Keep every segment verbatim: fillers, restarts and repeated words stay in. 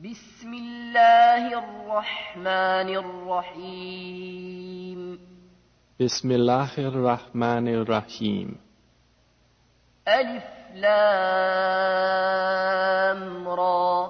بسم الله الرحمن الرحيم بسم الله الرحمن الرحيم ألف لام را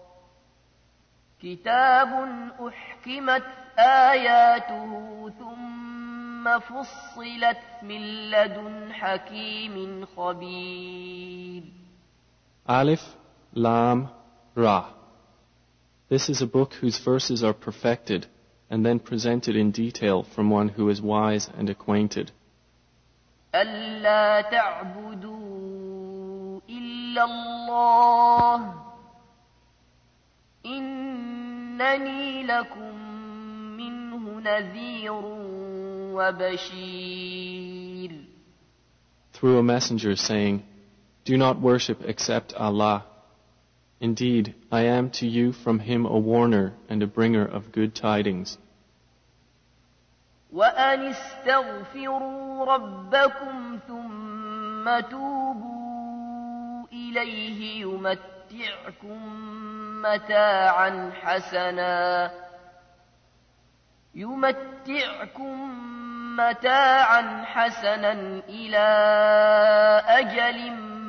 كتاب أحكمت آياته ثم فصلت من لدن حكيم خبير. Alif, Lam, Ra. This is a book whose verses are perfected and then presented in detail from one who is wise and acquainted. ألا تعبدوا إلا الله إنني لكم منه نذير وبشير. Through a messenger saying, do not worship except Allah. Indeed, I am to you from him a warner and a bringer of good tidings. وأن استغفروا ربكم ثم توبوا إليه يمتعكم متاعا حسنا يمتعكم متاعا حسنا إلى أجل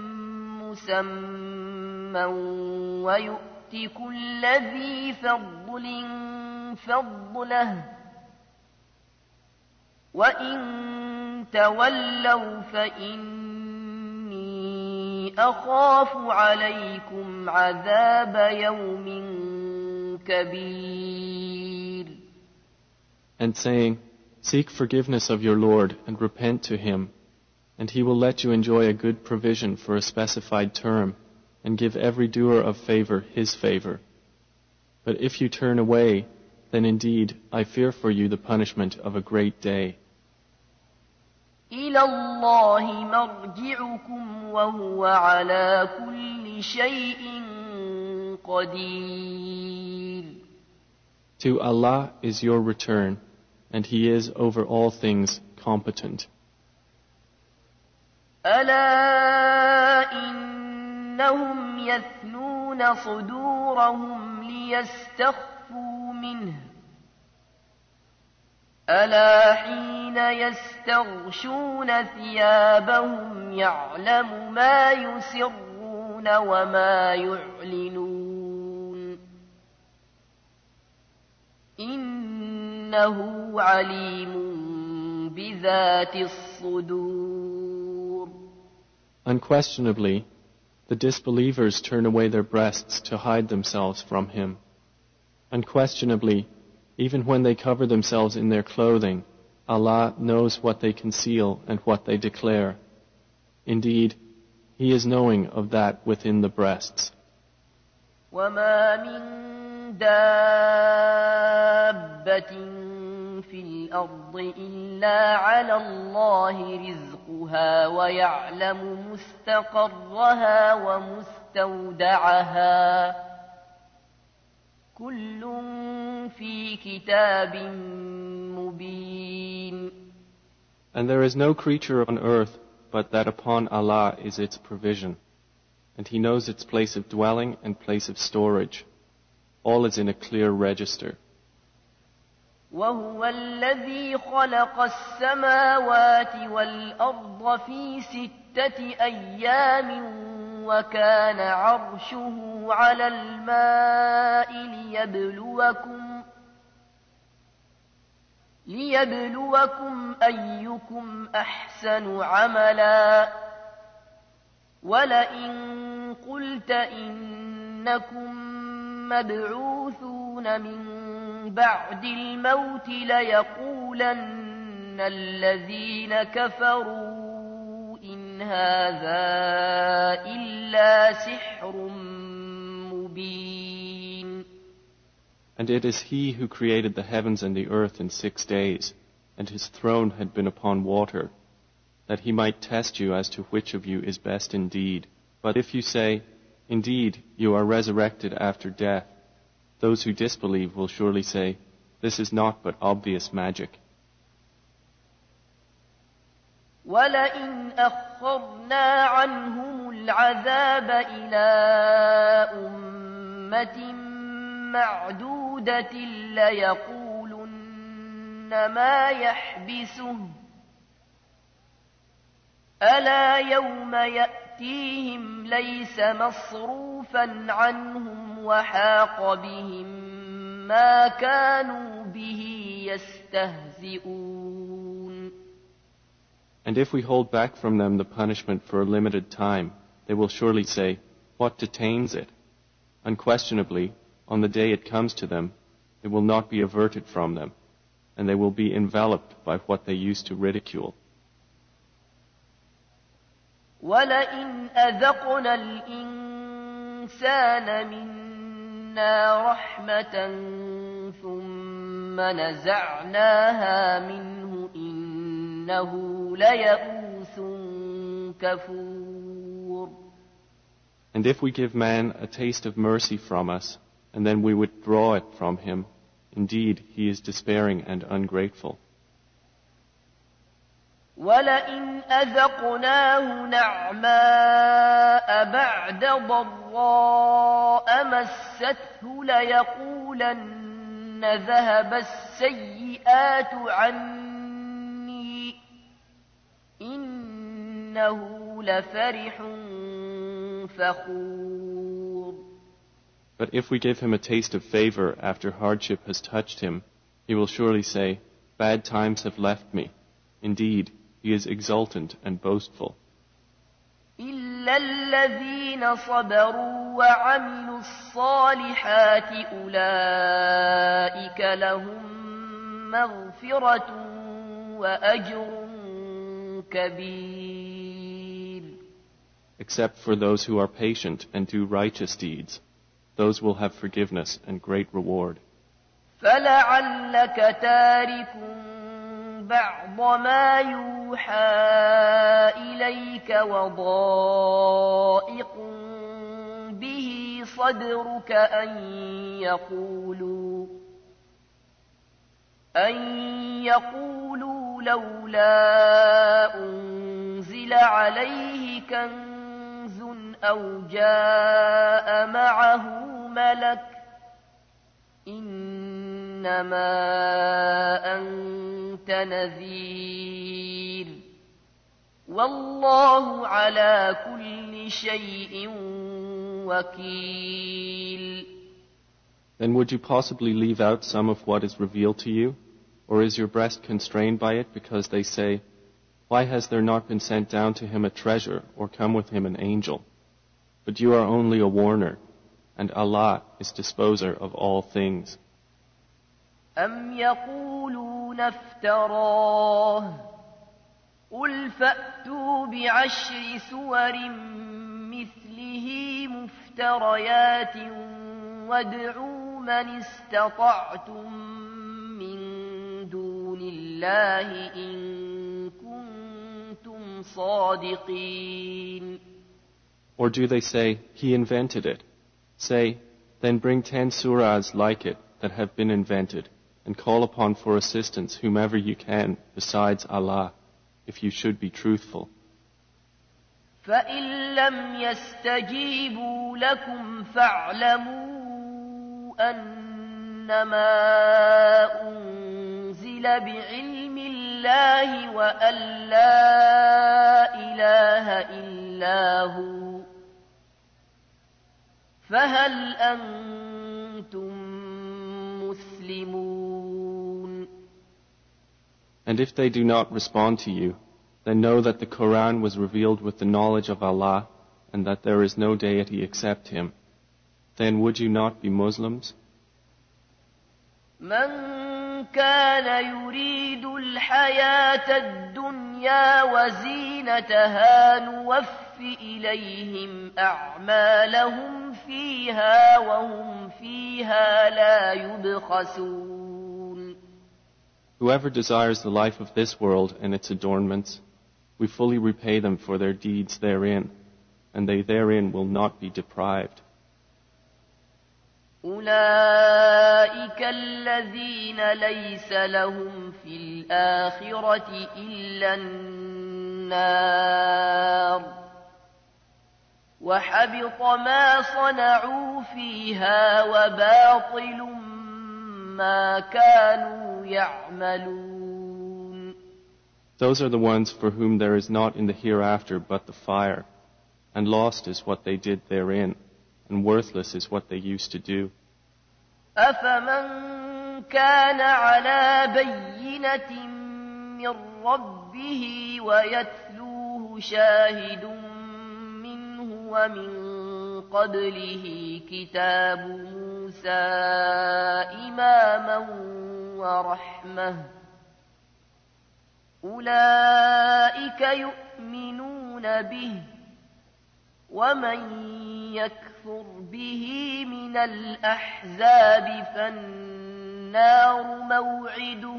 مسمى ويؤت كل ذي فضل فضله وإن تولوا فإني أخاف عليكم عذاب يوم كبير. And saying, seek forgiveness of your Lord and repent to him, and he will let you enjoy a good provision for a specified term, and give every doer of favor his favor. But if you turn away, then indeed I fear for you the punishment of a great day. إلى الله مرجعكم وهو على كل شيء قدير. To Allah is your return, and He is over all things competent. ألا إنهم يثنون صدورهم ليستخفوا منه ألا حين يستغشون ثيابهم يعلم ما يسرون وما يعلنون إنه عليم بذات الصدور. Unquestionably, the disbelievers turn away their breasts to hide themselves from Him. Unquestionably, even when they cover themselves in their clothing, Allah knows what they conceal and what they declare. Indeed, He is knowing of that within the breasts. وَمَا مِن دَابَّةٍ فِي الْأَرْضِ إِلَّا عَلَى اللَّهِ رِزْقُهَا وَيَعْلَمُ مُسْتَقَرَّهَا وَمُسْتَوْدَعَهَا كُلٌّ في كتاب مبين. And there is no creature on earth but that upon Allah is its provision, and He knows its place of dwelling and place of storage. All is in a clear register. وهو الذي خلق السماوات والأرض في ستة أيام وكان عرشه على الماء ليبلوكم ليبلوكم أيكم أحسن عملا ولئن قلت إنكم مبعوثون من بعد الموت ليقولن الذين كفروا إن هذا إلا سحر مبين. And it is He who created the heavens and the earth in six days, and His throne had been upon water, that He might test you as to which of you is best indeed. But if you say, indeed, you are resurrected after death, those who disbelieve will surely say, this is not but obvious magic. وَلَئِنْ أَخَّرْنَا عَنْهُمُ الْعَذَابَ إِلَىٰ أُمَّةٍ معدودة ليقولن ما يحبسه ألا يوم يأتيهم ليس مصروفا عنهم وحاق بهم ما كانوا به يستهزئون. And if we hold back from them the punishment for a limited time, they will surely say, what detains it? Unquestionably, on the day it comes to them, it will not be averted from them, and they will be enveloped by what they used to ridicule. وَلَئِنْ أَذَقْنَا الْإِنسَانَ مِنَّا رَحْمَةً ثُمَّ نَزَعْنَاهَا مِنْهُ إِنَّهُ لَيَئُوسٌ كَفُورٌ. And if we give man a taste of mercy from us, and then we withdraw it from him, indeed he is despairing and ungrateful. وَلَئِنْ أَذَقْنَاهُ نَعْمَاءَ بَعْدَ ضَرَّاءَ مَسَّتْهُ لَيَقُولَنَّ ذَهَبَ السَّيِّئَاتُ عَنِّي إِنَّهُ لَفَرِحٌ فَخُورٌ. But if we give him a taste of favor after hardship has touched him, he will surely say, bad times have left me. Indeed, he is exultant and boastful. إِلَّا الَّذِينَ صَبَرُوا وَعَمِلُوا الصَّالِحَاتِ أُولَئِكَ لَهُم مَّغْفِرَةٌ وَأَجْرٌ كَبِيرٌ. Except for those who are patient and do righteous deeds, those will have forgiveness and great reward. فَلَعَلَّكَ تَارِكٌ بَعْضَ مَا يُوحَى إِلَيْكَ وَضَائِقٌ بِهِ صَدْرُكَ أَن يَقُولُوا أَن يَقُولُوا لَوْلَا أُنزِلَ عَلَيْهِ كَنزٌ أَوْ جَاءَ مَعَهُ مَلَكٌ إِنَّمَا أَنتَ نَذِيرٌ وَاللَّهُ عَلَى كُلِّ شَيْءٍ وَكِيلٌ. Then would you possibly leave out some of what is revealed to you? Or is your breast constrained by it because they say, why has there not been sent down to him a treasure or come with him an angel? But you are only a warner, and Allah is disposer of all things. أَمْ يَقُولُونَ افْتَرَاهُ قُلْ فَأْتُوا بِعَشْرِ سُوَرٍ مِثْلِهِ مُفْتَرَيَاتٍ وَادْعُوا مَنِ اسْتَطَعْتُم مِّن دُونِ اللَّهِ إِن كُنتُمْ صَادِقِينَ. Or do they say, he invented it? Say, then bring ten surahs like it that have been invented, and call upon for assistance whomever you can besides Allah, if you should be truthful. فَإِن لَّمْ يَسْتَجِيبُوا لَكُمْ فَاعْلَمُوا أَنَّمَا أُنزِلَ بِعِلْمِ اللَّهِ وَأَن لَّا إِلَٰهَ إِلَّا هُوَ فَهَلْ أَنتُم مُّسْلِمُونَ. And if they do not respond to you, then know that the Quran was revealed with the knowledge of Allah, and that there is no deity except Him. Then would you not be Muslims? مَن كَانَ يُرِيدُ الْحَيَاةَ الدُّنْيَا وَزِينَتَهَا نُوَفِّ إِلَيْهِمْ أَعْمَالَهُمْ فِيهَا وَهُمْ فِيهَا لَا يُبْخَسُونَ. Whoever desires the life of this world and its adornments, we fully repay them for their deeds therein, and they therein will not be deprived. أُولَئِكَ الَّذِينَ لَيْسَ لَهُمْ فِي الْآخِرَةِ إِلَّا النَّارُ وحبط ما صنعوا فيها وباطل ما كانوا يعملون. Those are the ones for whom there is not in the hereafter but the fire, and lost is what they did therein, and worthless is what they used to do. أفمن كان على بينة من ربه ويتلوه شاهد منه ومن قبله كتاب موسى إماما ورحمة أولئك يؤمنون به ومن يكفر به من الأحزاب فالنار موعده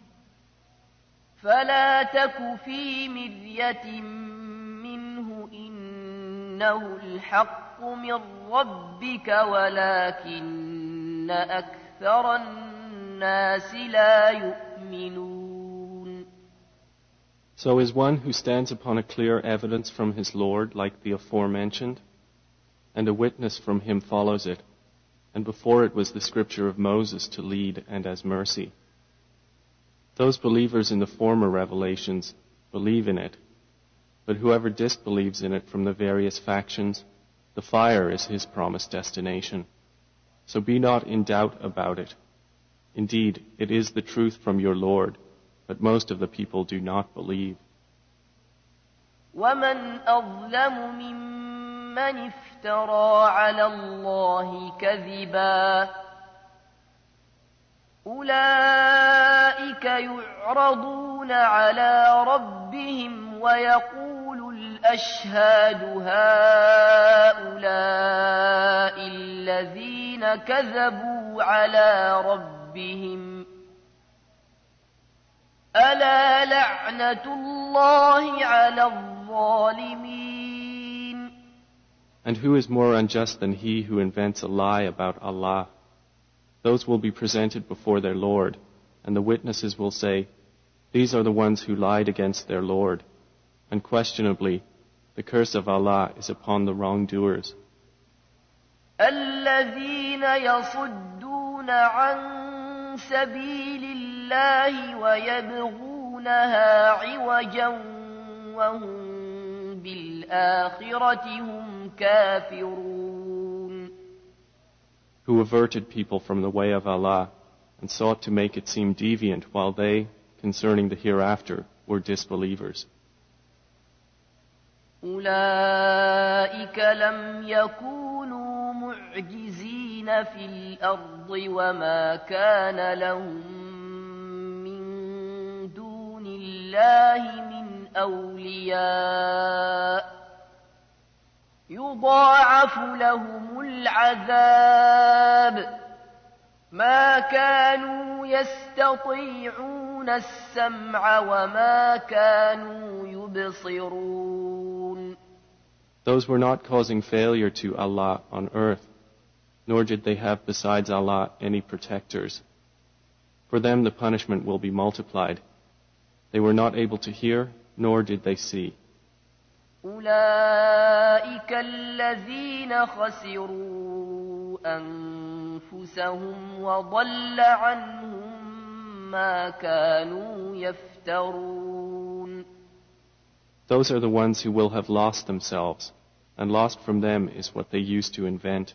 فلا تك في مرية منه إنه الحق من ربك ولكن أكثر الناس لا يؤمنون. So is one who stands upon a clear evidence from his Lord like the aforementioned, and a witness from him follows it, and before it was the scripture of Moses to lead and as mercy. Those believers in the former revelations believe in it, but whoever disbelieves in it from the various factions, the fire is his promised destination. So be not in doubt about it. Indeed, it is the truth from your Lord, but most of the people do not believe. ومن أظلم ممن افترى على الله كذبا أولئك يعرضون على ربهم ويقول الأشهاد هؤلاء الذين كذبوا على ربهم ألا لعنة الله على الظالمين. And who is more unjust than he who invents a lie about Allah? Those will be presented before their Lord, and the witnesses will say, these are the ones who lied against their Lord. Unquestionably, the curse of Allah is upon the wrongdoers. الذين يصدون عن سبيل الله ويبغونها عوجا وهم بالآخرة هم كافرون. Who averted people from the way of Allah and sought to make it seem deviant while they, concerning the hereafter, were disbelievers. أولئك لم يكونوا معجزين في الأرض وما كان لهم من دون الله من أولياء يضاعف لهم العذاب ما كانوا يستطيعون السمع وما كانوا يبصرون. Those were not causing failure to Allah on earth, nor did they have besides Allah any protectors. For them the punishment will be multiplied. They were not able to hear, nor did they see. أولئك الذين خسروا أنفسهم وضل عنهم ما كانوا يفترون. Those are the ones who will have lost themselves, and lost from them is what they used to invent.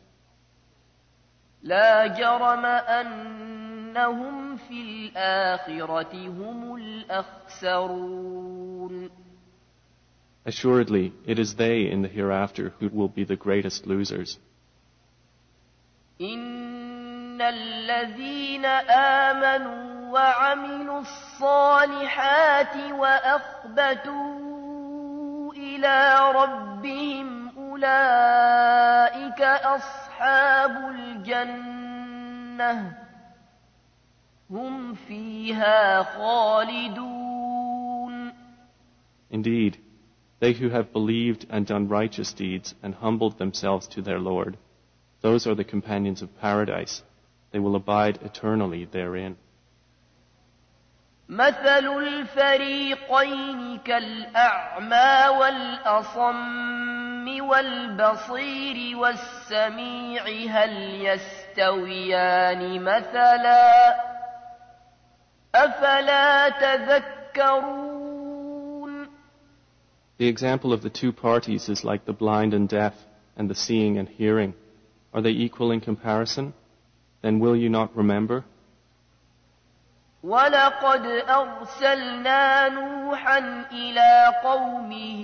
لا جرم أنهم في الآخرة هم الأخسرون. Assuredly, it is they in the hereafter who will be the greatest losers. إن الذين آمنوا وعملوا الصالحات وأخبتوا إلى ربهم أولئك أصحاب الجنة هم فيها خالدون. Indeed, they who have believed and done righteous deeds and humbled themselves to their Lord, those are the companions of paradise. They will abide eternally therein. مثل الفريقين كالأعمى والأصم والبصير والسميع هل يستويان مثلا أفلا تذكرون. The example of the two parties is like the blind and deaf and the seeing and hearing. Are they equal in comparison? Then will you not remember? وَلَقَدْ أَرْسَلْنَا نُوحًا إِلَىٰ قَوْمِهِ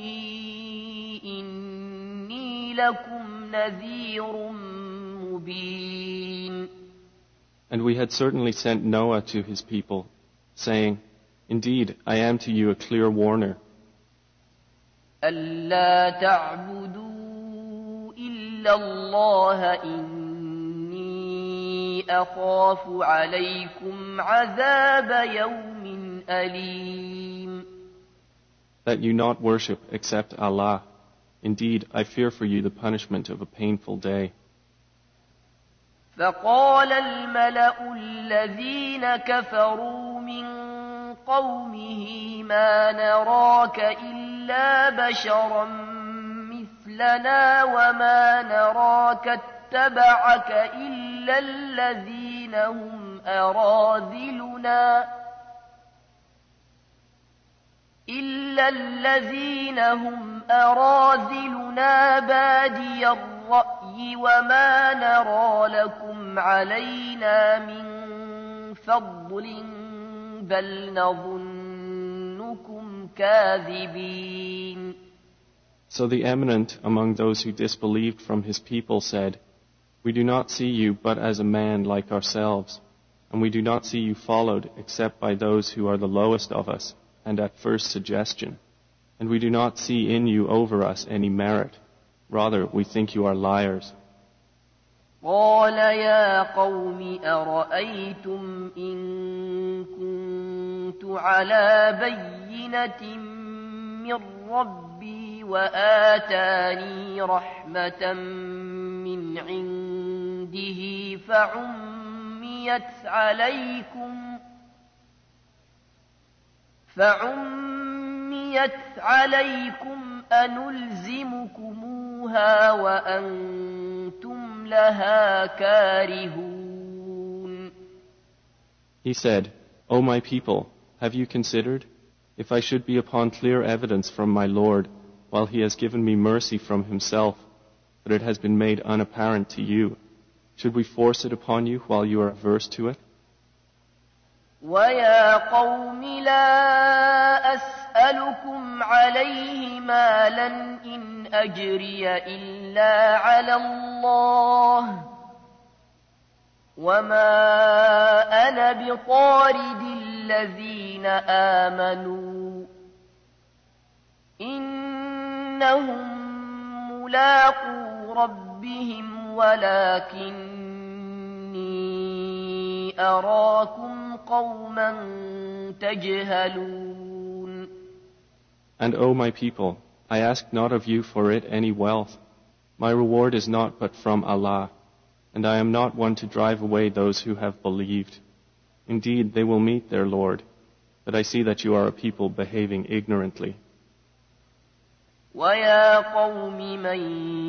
إِنِّي لَكُمْ نَذِيرٌ مُّبِينٌ. And we had certainly sent Noah to his people, saying, Indeed, I am to you a clear warner. أَلَّا تَعْبُدُوا إِلَّا اللَّهَ إِنِّي أَخَافُ عَلَيْكُمْ عَذَابَ يَوْمٍ أَلِيمٍ. That you not worship except Allah. Indeed, I fear for you the punishment of a painful day. فقال الملأ الذين كفروا من قومه ما نراك إلا بشرا مثلنا وما نراك اتبعك إلا الذين هم أراذلنا إلا الذين هم أراذلنا بادي الرأي وما نرى لكم علينا من فضل بل نظنكم كاذبين. So the eminent among those who disbelieved from his people said, We do not see you but as a man like ourselves, and we do not see you followed except by those who are the lowest of us, and at first suggestion. And we do not see in you over us any merit. Rather, we think you are liars. قال يا قوم أرأيتم إن كنت على بينة من ربي وآتاني رحمة من عنده فعميت عليكم فعميت عليكم أنلزمكموها وأنتم لها كارهون. He said, O my people, have you considered, if I should be upon clear evidence from my Lord, while He has given me mercy from Himself, but it has been made unapparent to you, should we force it upon you while you are averse to it? وَيَا قَوْمِ لَا أَسْأَلُكُمْ عَلَيْهِ مَالًا إِنْ أَجْرِيَ إِلَّا عَلَى اللَّهِ وَمَا أَنَا بِطَارِدِ الَّذِينَ آمَنُوا إِنَّهُمْ مُلَاقُو رَبِّهِمْ وَلَكِنِّي أَرَاكُمْ قَوْمًا تَجْهَلُونَ. And O my people, I ask not of you for it any wealth. My reward is not but from Allah, and I am not one to drive away those who have believed. Indeed, they will meet their Lord, but I see that you are a people behaving ignorantly. وَيَا قَوْمِ مَنْ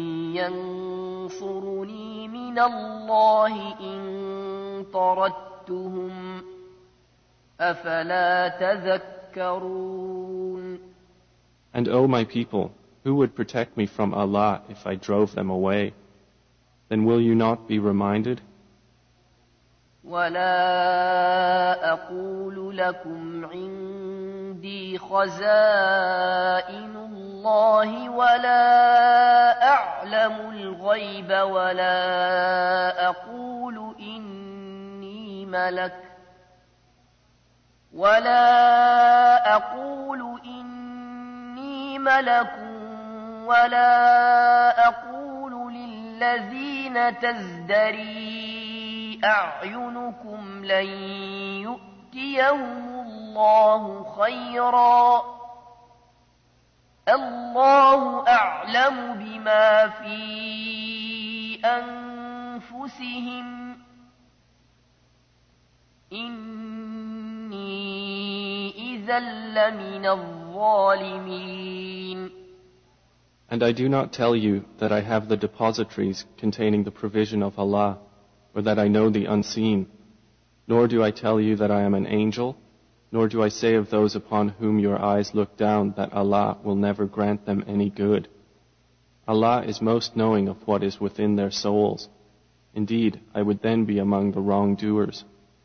يَنْصُرُنِي مِنَ اللَّهِ إِنْ طَرَدتُّهُمْ أَفَلَا تَذَكَّرُونَ. And O my people, who would protect me from Allah if I drove them away? Then will you not be reminded? وَلَا أَقُولُ لَكُمْ عِنْدِي خَزَائِنُ اللَّهِ وَلَا أَعْلَمُ الْغَيْبَ وَلَا أَقُولُ إِنِّي مَلَكٌ وَلَا أَقُولُ إِنِّي مَلَكٌ وَلَا أَقُولُ لِلَّذِينَ تَزْدَرِي أَعْيُنُكُمْ لَن يُؤْتِيَهُمُ اللَّهُ خَيْرًا اللَّهُ أَعْلَمُ بِمَا فِي أَنفُسِهِمْ إِنِّي إِذًا لَّمِنَ الظَّالِمِينَ. And I do not tell you that I have the depositories containing the provision of Allah, or that I know the unseen, nor do I tell you that I am an angel, nor do I say of those upon whom your eyes look down that Allah will never grant them any good. Allah is most knowing of what is within their souls. Indeed, I would then be among the wrongdoers.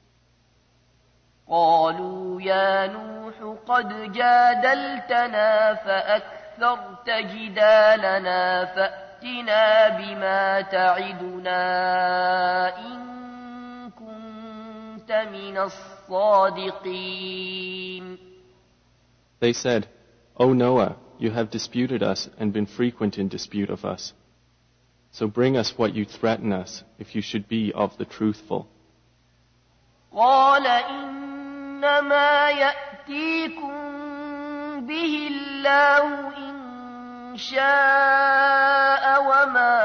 قالوا يا نوح قد جادلتنا فأكثرت جدالنا فأتنا بما تعدنا إن كنت من الصادقين. They said, O Noah, you have disputed us and been frequent in dispute of us. So bring us what you threaten us, if you should be of the truthful. قال إنما يأتيكم به الله إن شاء وما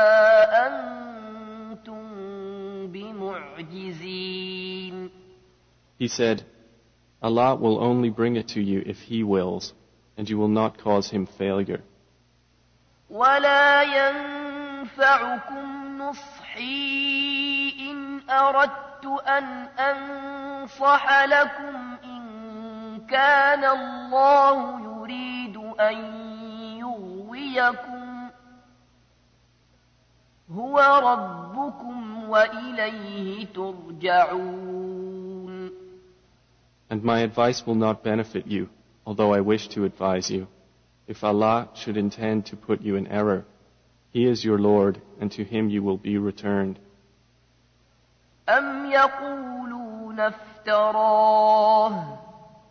أنتم بمعجزين. He said, Allah will only bring it to you if He wills, and you will not cause Him failure. ولا ينفعكم نصحي إن أردت أن أنصح لكم إن كان الله يريد أن يغويكم هو ربكم وإليه ترجعون. And my advice will not benefit you, although I wish to advise you. If Allah should intend to put you in error, He is your Lord, and to Him you will be returned. أم يقولون افتراه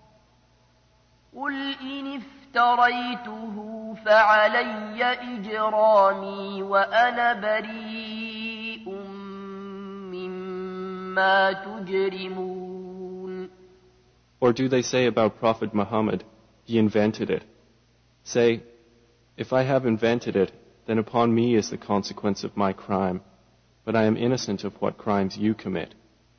قل إن افتريته فعلي إجرامي وأنا بريء مما تجرمون. Or do they say about Prophet Muhammad, he invented it? Say, if I have invented it, then upon me is the consequence of my crime, but I am innocent of what crimes you commit.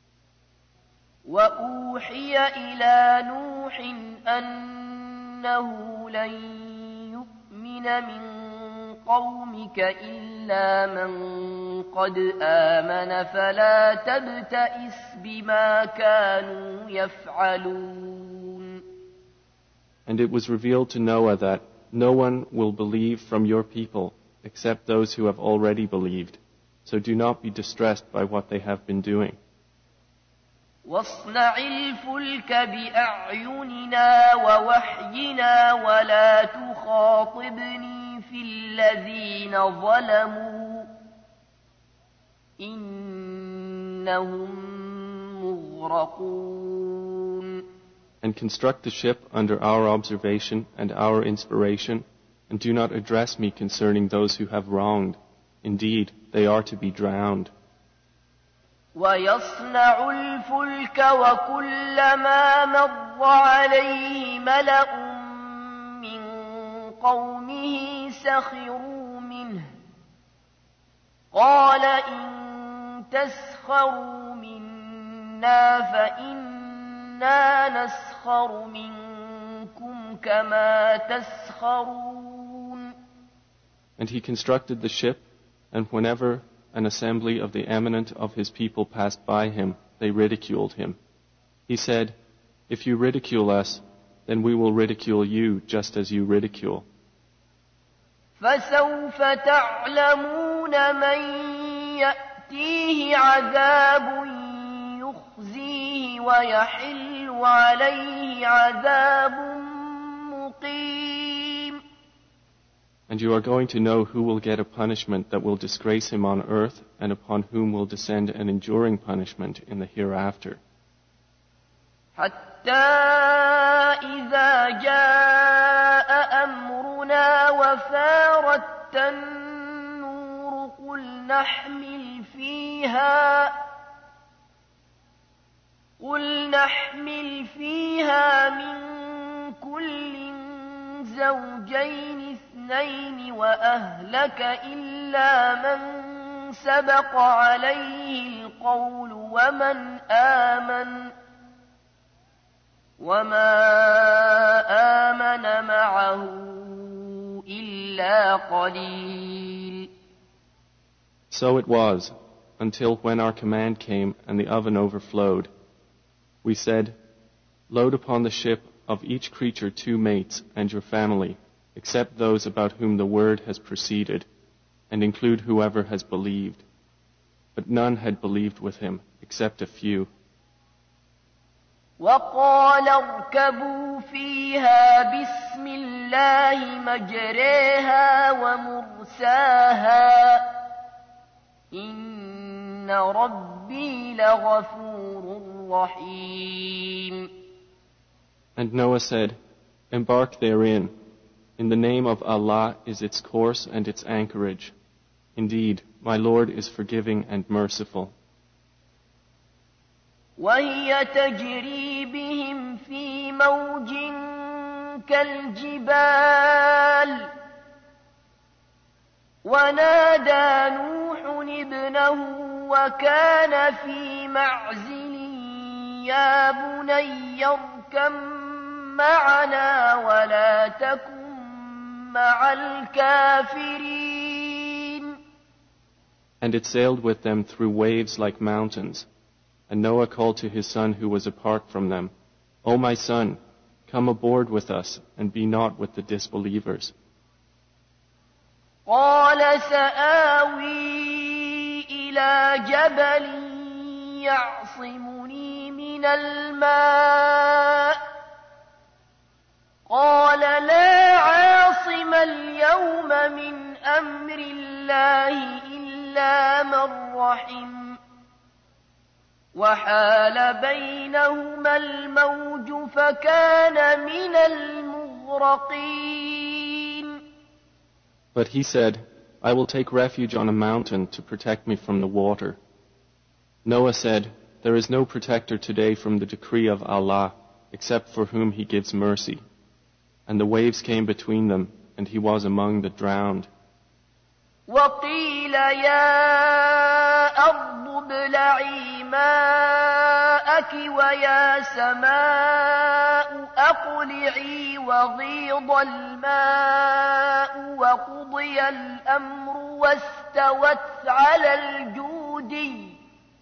وأوحي إلى نوح أنه لن يؤمن من قومك إلا من قد آمن فلا تبتئس بما كانوا يفعلون. And it was revealed to Noah that no one will believe from your people except those who have already believed. So do not be distressed by what they have been doing. واصنع الفلك بأعيننا ووحينا ولا تخاطبني في الذين ظلموا إنهم مغرقون. And construct the ship under our observation and our inspiration, and do not address me concerning those who have wronged. Indeed, they are to be drowned. ويصنع الفلك وكلما مر عليه ملأ من قومه سخروا منه قال إن تسخروا منا فإنا نسخر منكم كما تسخرون. And he constructed the ship, and whenever an assembly of the eminent of his people passed by him, they ridiculed him. He said, if you ridicule us, then we will ridicule you just as you ridicule. فسوف تعلمون من يأتيه عذاب يخزيه ويحل عليه عذاب مقيم. And you are going to know who will get a punishment that will disgrace him on earth, and upon whom will descend an enduring punishment in the hereafter. حتى إذا جاء أمرنا وفارت النور قل نحمل فيها قل نحمل فيها من كل زوجين اثنين وأهلك إلا من سبق عليه القول ومن آمن وما آمن معه إلا إلا قليل. So it was, until when our command came and the oven overflowed. We said, load upon the ship of each creature two mates and your family, except those about whom the word has proceeded, and include whoever has believed. But none had believed with him, except a few. وقال اركبوا فيها بسم الله مجريها ومرساها إن ربي لغفور رحيم. And Noah said, embark therein. In the name of Allah is its course and its anchorage. Indeed, my Lord is forgiving and merciful. وهي تجري بهم في موج كالجبال ونادى نوح ابنه وكان في معزل يا بني اركب معنا ولا تكن مع الكافرين. And it sailed with them through waves like mountains. And Noah called to his son who was apart from them, O my son, come aboard with us and be not with the disbelievers. قال سآوي إلى جبل يعصمني من الماء قال لا عاصم اليوم من أمر الله إلا من رحم وحال بينهما الموج فكان من المغرقين. But he said, I will take refuge on a mountain to protect me from the water. Noah said, there is no protector today from the decree of Allah except for whom he gives mercy. And the waves came between them, and he was among the drowned. وقيل يا أرض ابلعي ماءك ويا سماء أقلعي وغيض الماء وقضي الأمر واستوت على الجودي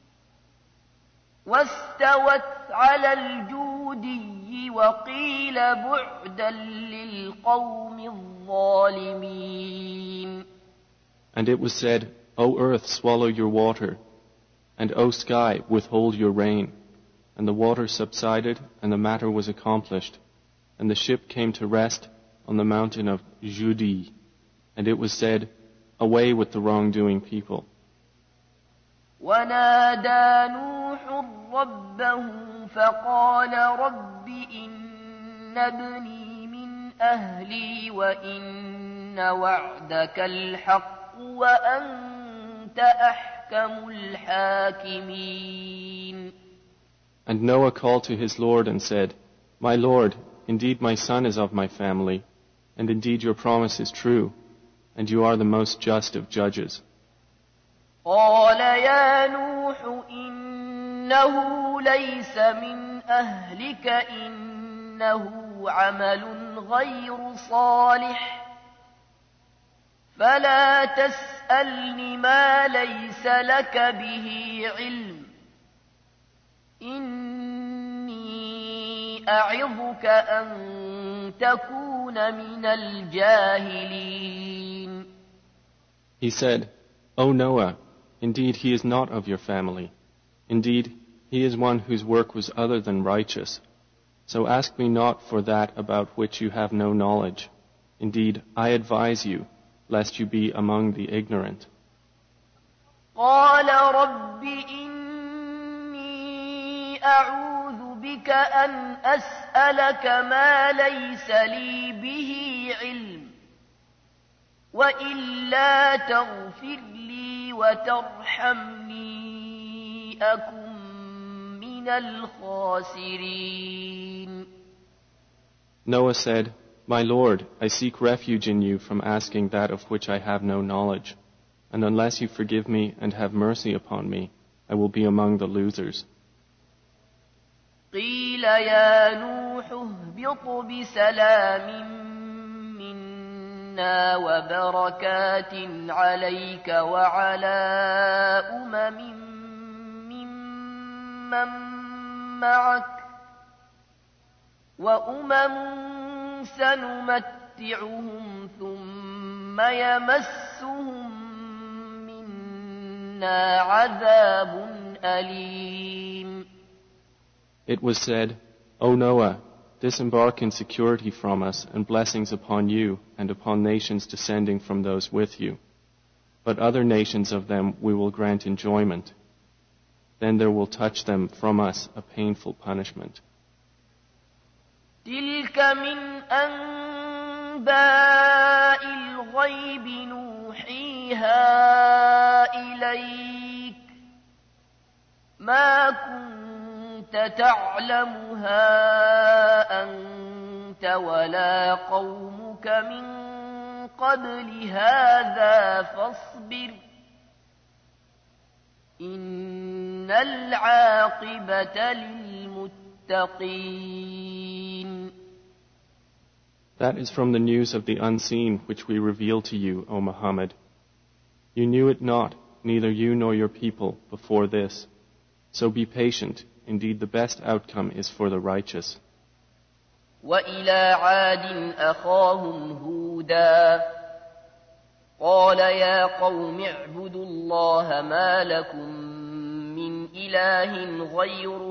واستوت على الجودي وقيل بعدا للقوم الظالمين. And it was said, O earth, swallow your water, and O sky, withhold your rain. And the water subsided, and the matter was accomplished. And the ship came to rest on the mountain of Judi. And it was said, away with the wrongdoing people. ونادى نوح ربه فقال رب إن ابني من أهلي وإن وعدك الحق وأنت أحكم الحاكمين. And Noah called to his Lord and said, My Lord, indeed my son is of my family, and indeed your promise is true, and you are the most just of judges. قال يا نوح إنه ليس من أهلك إنه عمل غير صالح فلا تسألني ما ليس لك به علم إني أعظك أن تكون من الجاهلين. He said, O Noah, indeed he is not of your family. Indeed, he is one whose work was other than righteous. So ask me not for that about which you have no knowledge. Indeed, I advise you, lest you be among the ignorant. قال رب إني أعوذ بك أن أسألك ما ليس لي به علم وإلا تغفر لي وترحمني أكن من الخاسرين. Noah said, My Lord, I seek refuge in you from asking that of which I have no knowledge. And unless you forgive me and have mercy upon me, I will be among the losers. قيل يا نوح اهبط بسلام منا وبركات عليك وعلى أمم ممن معك وأمم سنمتعهم ثم يمسهم منا عذاب أليم. It was said, O Noah, disembark in security from us and blessings upon you and upon nations descending from those with you. But other nations of them we will grant enjoyment. Then there will touch them from us a painful punishment. تلك من أنباء الغيب نوحيها إليك ما كنت تعلمها أنت ولا قومك من قبل هذا فاصبر إن العاقبة للمتقين. That is from the news of the unseen which we reveal to you, O Muhammad. You knew it not, neither you nor your people, before this. So be patient. Indeed, the best outcome is for the righteous. وإلى عاد أخاهم هودا قال يا قوم اعبدوا الله ما لكم من إله غيره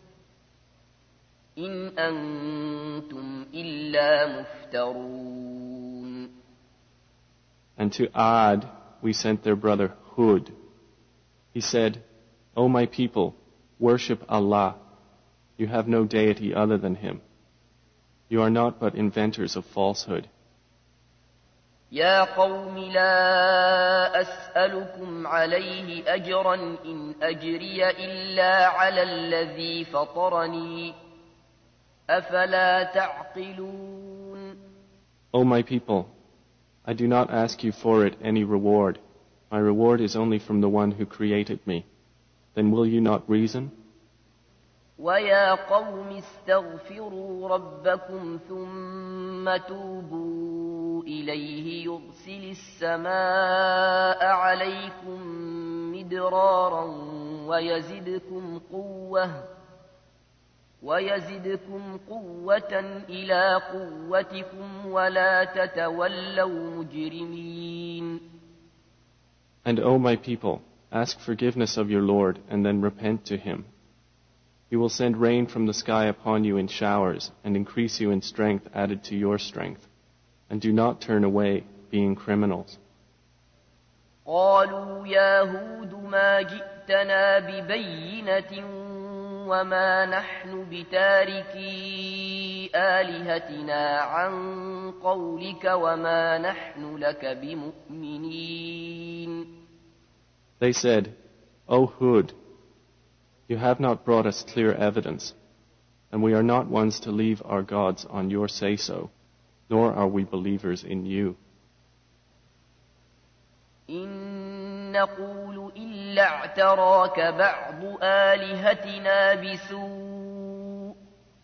إن أنتم إلا مفترون. And to Ad we sent their brother Hud. He said, O my people, worship Allah. You have no deity other than Him. You are not but inventors of falsehood. يا قوم لا أسألكم عليه أجرا إن أجري إلا على الذي فطرني أفلا تعقلون. O my people, I do not ask you for it any reward. My reward is only from the one who created me. Then will you not reason? ويا قوم استغفروا ربكم ثم توبوا إليه يرسل السماء عليكم مدرارا ويزدكم قوة ويزدكم قوة إلى قوتكم ولا تتولوا مجرمين. And O my people, ask forgiveness of your Lord and then repent to Him. He will send rain from the sky upon you in showers and increase you in strength added to your strength. And do not turn away, being criminals. قالوا يا هود ما جئتنا ببينة وما نحن بتاركي آلهتنا عن قولك وما نحن لك بمؤمنين. They said, O Hud, you have not brought us clear evidence, and we are not ones to leave our gods on your say-so, nor are we believers in you. إن نقول إلا اعتراك بعض آلهتنا بسوء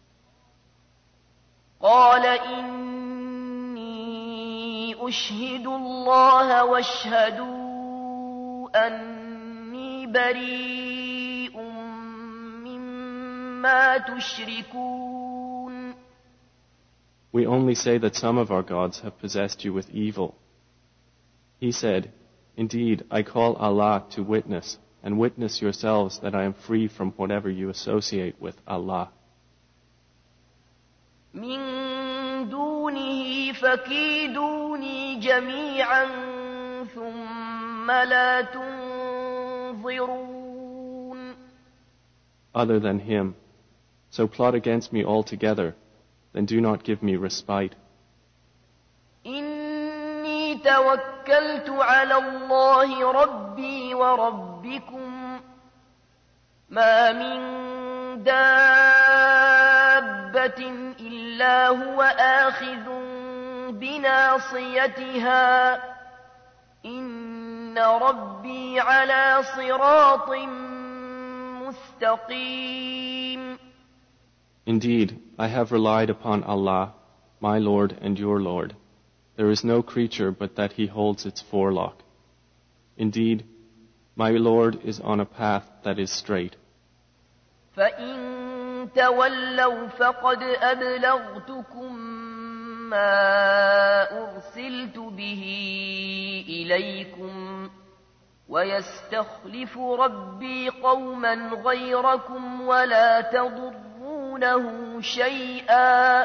قال إني أشهد الله واشهدوا أني بريء مما تشركون. We only say that some of our gods have possessed you with evil. He said, Indeed, I call Allah to witness, and witness yourselves that I am free from whatever you associate with Allah. من دونه فكيدوني جميعا ثم لا تنظرون. Other than Him, so plot against me altogether, then do not give me respite. إني توكلت على الله ربي وربكم ما من دابة إلا هو آخذ بناصيتها إن ربي على صراط مستقيم. Indeed, I have relied upon Allah, my Lord and your Lord. there is no creature but that he holds its forelock. Indeed, my Lord is on a path that is straight. فإن تولوا فقد أبلغتكم ما أرسلت به إليكم ويستخلف ربي قوما غيركم ولا تضرونه شيئا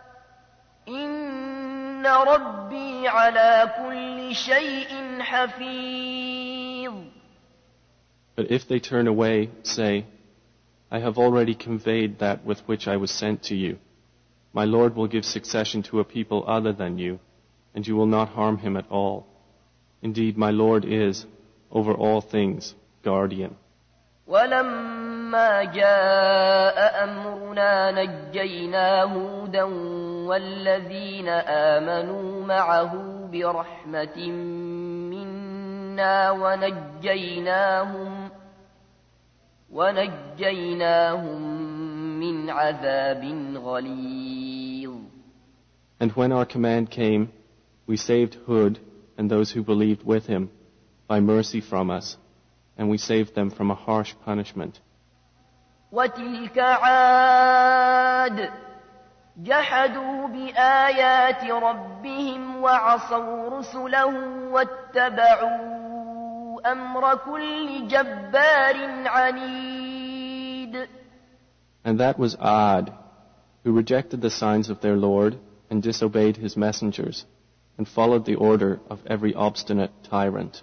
إن ربي على كل شيء حفيظ. But if they turn away, say, I have already conveyed that with which I was sent to you. My Lord will give succession to a people other than you, and you will not harm him at all. Indeed, my Lord is, over all things, guardian. ولما جاء أمرنا نجينا هودا والذين آمنوا معه برحمة منا ونجيناهم ونجيناهم من عذاب غليظ. And when our command came, we saved Hud and those who believed with him by mercy from us, and we saved them from a harsh punishment. وتلك عاد جحدوا بآيات ربهم وعصوا رسله واتبعوا أمر كل جبار عنيد. And that was Ad, who rejected the signs of their Lord and disobeyed his messengers, and followed the order of every obstinate tyrant.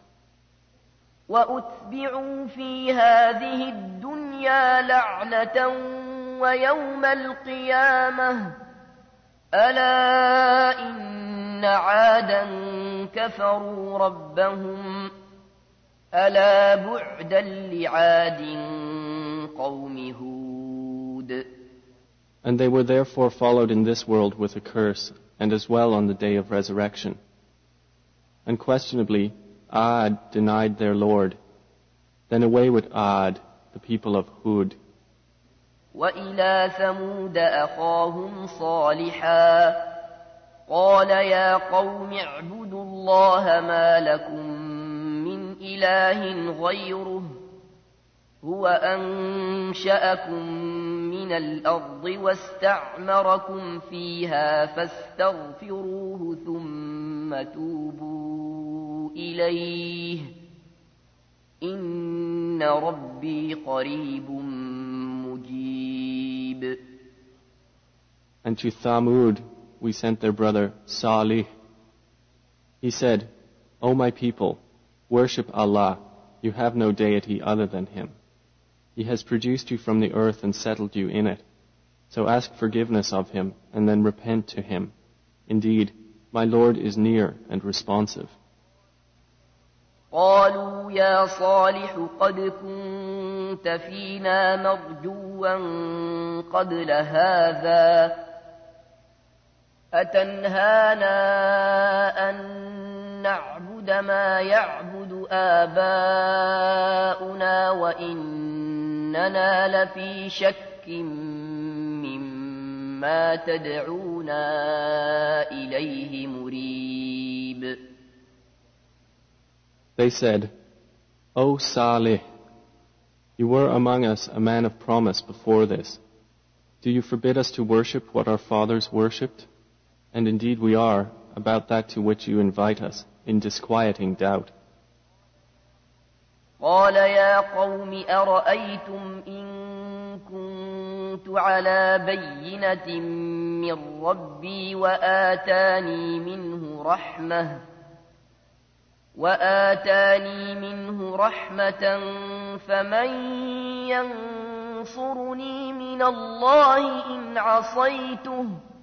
وأتبعوا في هذه الدنيا لعنة ويوم القيامة ألا إن عادا كفروا ربهم ألا بعدا لعاد قوم هود. And they were therefore followed in this world with a curse, and as well on the day of resurrection. Unquestionably, Ad denied their Lord. Then away with Ad, the people of Hud. وإلى ثمود أخاهم صالحا قال يا قوم اعبدوا الله ما لكم من إله غيره هو أنشأكم من الأرض واستعمركم فيها فاستغفروه ثم توبوا إليه إن ربي قريب مجيب. And to Thamud we sent their brother Salih. He said, O my people, worship Allah, you have no deity other than Him. He has produced you from the earth and settled you in it. So ask forgiveness of Him and then repent to Him. Indeed, my Lord is near and responsive. قالوا يا صالح قد كنت فينا مرجوا قبل هذا أتنهانا أن نعبد ما يعبد آباؤنا وإننا لفي شك مما تدعونا إليه مريب. They said, O Salih, you were among us a man of promise before this. Do you forbid us to worship what our fathers worshipped? And indeed we are, about that to which you invite us, in disquieting doubt. قال يا قوم أرأيتم إن كنت على بينة من ربي وآتاني منه رحمة وآتاني منه رحمة فمن ينصرني من الله إن عصيته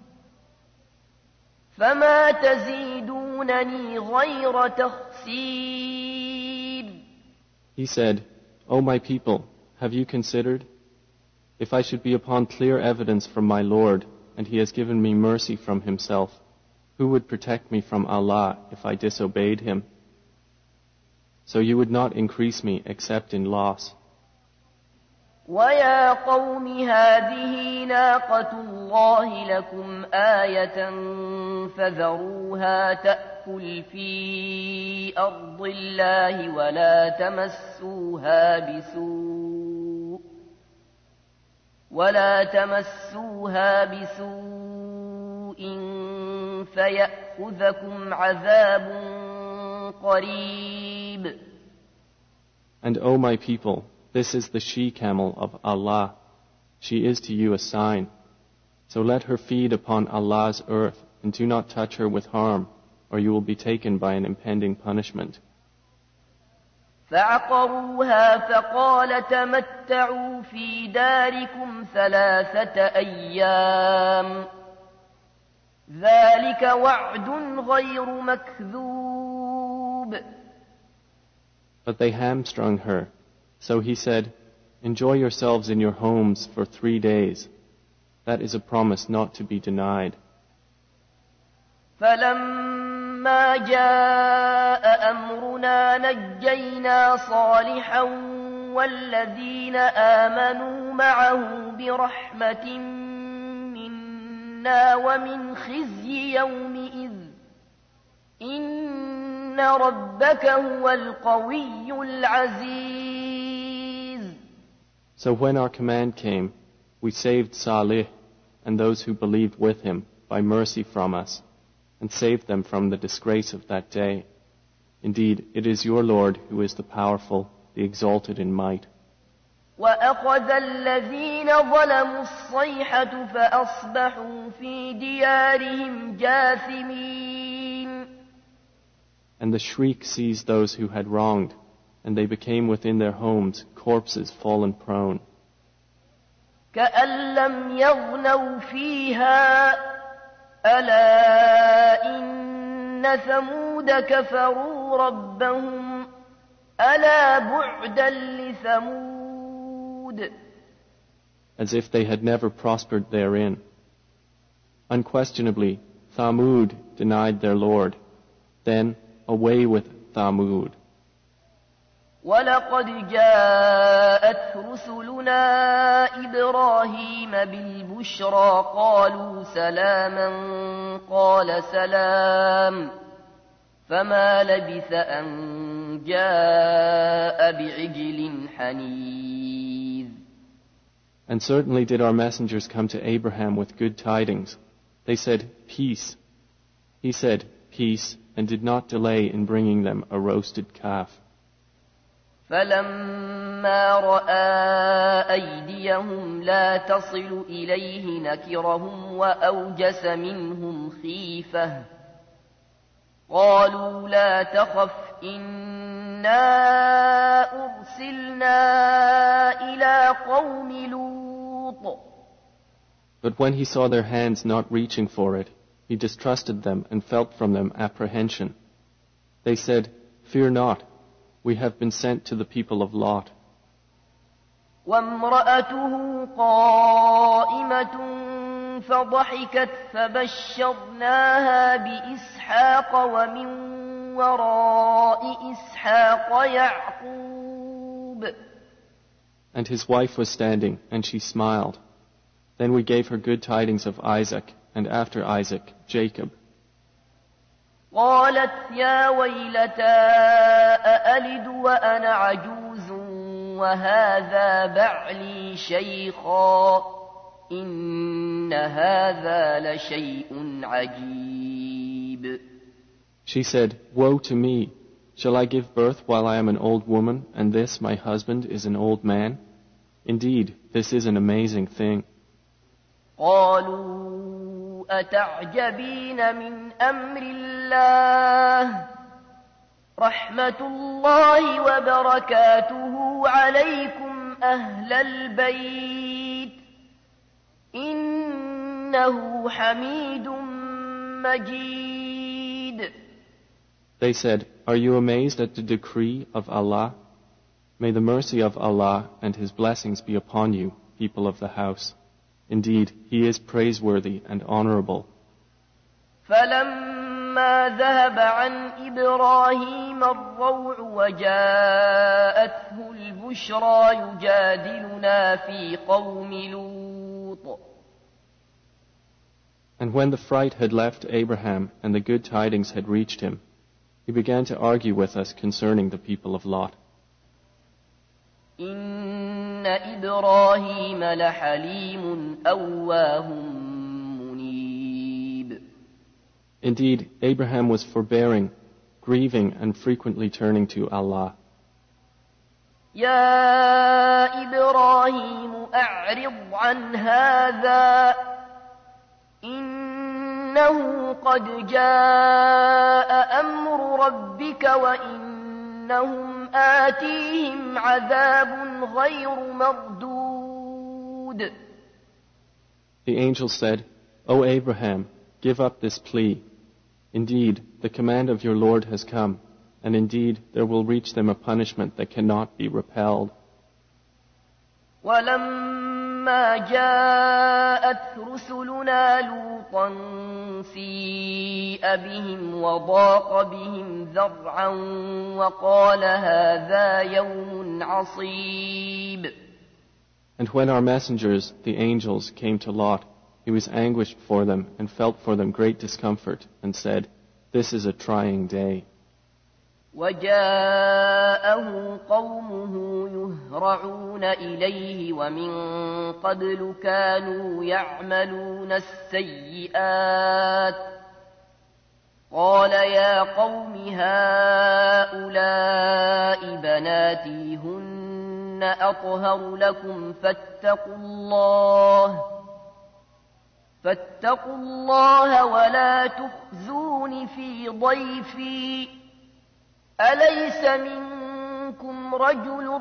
فما تزيدونني غير تخسير. He said, O my people, have you considered? If I should be upon clear evidence from my Lord, and He has given me mercy from Himself, who would protect me from Allah if I disobeyed Him? So you would not increase me except in loss. ويا قوم هذه ناقة الله لكم آية فذروها تأكل في أرض الله ولا تمسوها بسوء ولا تمسوها بسوء فيأخذكم عذاب قريب. And O my people, this is the she-camel of Allah. She is to you a sign. So let her feed upon Allah's earth, and do not touch her with harm, or you will be taken by an impending punishment. فعقروها فقال تمتعوا في داركم ثلاثة أيام ذلك وعد غير مكذوب. But they hamstrung her. So he said, enjoy yourselves in your homes for three days. That is a promise not to be denied. فلما جاء أمرنا نجينا صالحا والذين آمنوا معه برحمة منا ومن خزي يومئذ إن ربك هو القوي العزيز. So when our command came, we saved Salih and those who believed with him by mercy from us, and saved them from the disgrace of that day. Indeed, it is your Lord who is the powerful, the exalted in might. وأخذ الذين ظلموا الصيحة فأصبحوا في ديارهم جاثمين. And the shriek seized those who had wronged, and they became within their homes corpses fallen prone. كأن لم يغنوا فيها ألا إن ثمود كفروا ربهم ألا بعدا لثمود. As if they had never prospered therein. Unquestionably, Thamud denied their Lord. Then, away with Thamud. ولقد جاءت رسلنا إبراهيم بالبشرى قالوا سلاما قال سلام فما لبث أن جاء بعجل حنيذ. And certainly did our messengers come to Abraham with good tidings. They said, peace. He said, peace, and did not delay in bringing them a roasted calf. فلما رأى أيديهم لا تصل إليه نكرهم وأوجس منهم خيفة قالوا لا تخف إنا أرسلنا إلى قوم لوط. But when he saw their hands not reaching for it, he distrusted them and felt from them apprehension. They said, fear not. We have been sent to the people of Lot. وامرأته قائمة فضحكت فبشرناها بإسحاق ومن وراء إسحاق يعقوب. And his wife was standing, and she smiled. Then we gave her good tidings of Isaac, and after Isaac, Jacob. قالت يا ويلتى أألد وأنا عجوز وهذا بعلي شيخا إن هذا لشيء عجيب. She said, woe to me! Shall I give birth while I am an old woman, and this, my husband, is an old man? Indeed, this is an amazing thing. قالوا أتعجبين من أمر الله رحمة الله وبركاته عليكم أهل البيت إنه حميد مجيد. They said, are you amazed at the decree of Allah? May the mercy of Allah and His blessings be upon you, people of the house. Indeed, He is praiseworthy and honorable. فلما ذهب عن إبراهيم الروع وجاءته بالبشرى يجادلنا في قوم لوط. And when the fright had left Abraham and the good tidings had reached him, he began to argue with us concerning the people of Lot. إن إبراهيم لحليم أواه منيب. Indeed, Abraham was forbearing, grieving, and frequently turning to Allah. يا إبراهيم أعرض عن هذا إنه قد جاء أمر ربك وإنهم آتيهم عذاب غير مردود. The angel said, O Abraham, give up this plea. Indeed, the command of your Lord has come, and indeed there will reach them a punishment that cannot be repelled. ولما جاءت رسلنا لوطا سيء بهم وضاق بهم ذرعا وقال هذا يوم عصيب. And when our messengers, the angels, came to Lot, he was anguished for them and felt for them great discomfort and said, This is a trying day. وجاءه قومه يهرعون إليه ومن قبل كانوا يعملون السيئات قال يا قوم هؤلاء بناتي هن أطهر لكم فاتقوا الله فاتقوا الله ولا تخزون في ضيفي أليس منكم رجل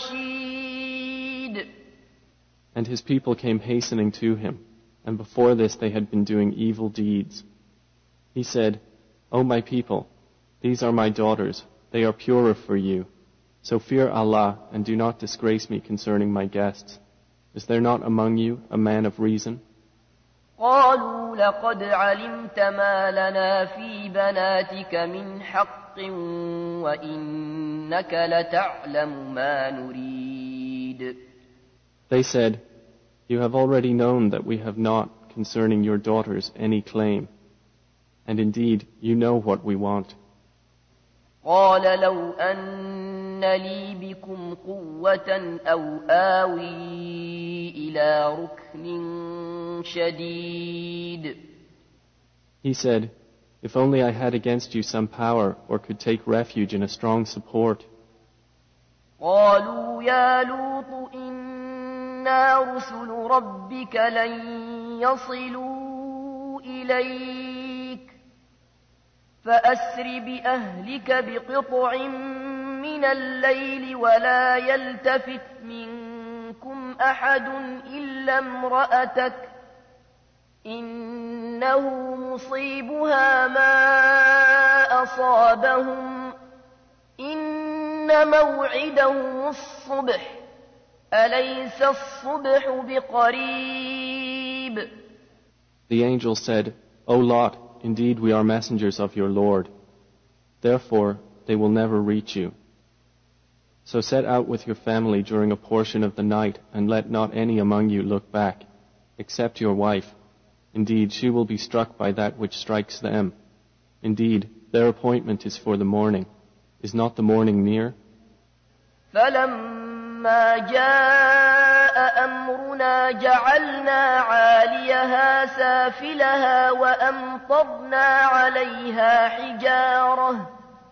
رشيد. And his people came hastening to him, and before this they had been doing evil deeds. He said, O my people, these are my daughters, they are purer for you. So fear Allah and do not disgrace me concerning my guests. Is there not among you a man of reason? قالوا لقد علمت ما لنا في بناتك من حق وإنك لتعلم ما نريد. They said, You have already known that we have not concerning your daughters any claim, and indeed you know what we want. قال لو أن لي بكم قوة أو آوي إلى ركن شديد. He said, If only I had against you some power or could take refuge in a strong support. قالوا يا لوط إنا رسل ربك لن يصلوا إليك فأسر بأهلك بقطع من الليل ولا يلتفت منكم أحد إلا امرأتك إنه مصيبها ما أصابهم إن موعدهم الصبح أليس الصبح بقريب. The angel said, O Lot, indeed we are messengers of your Lord. Therefore, they will never reach you. So set out with your family during a portion of the night and let not any among you look back, except your wife. Indeed, she will be struck by that which strikes them. Indeed, their appointment is for the morning. Is not the morning near? فلما جاء أمرنا جعلنا عاليها سافلها وأمطرنا عليها حجارة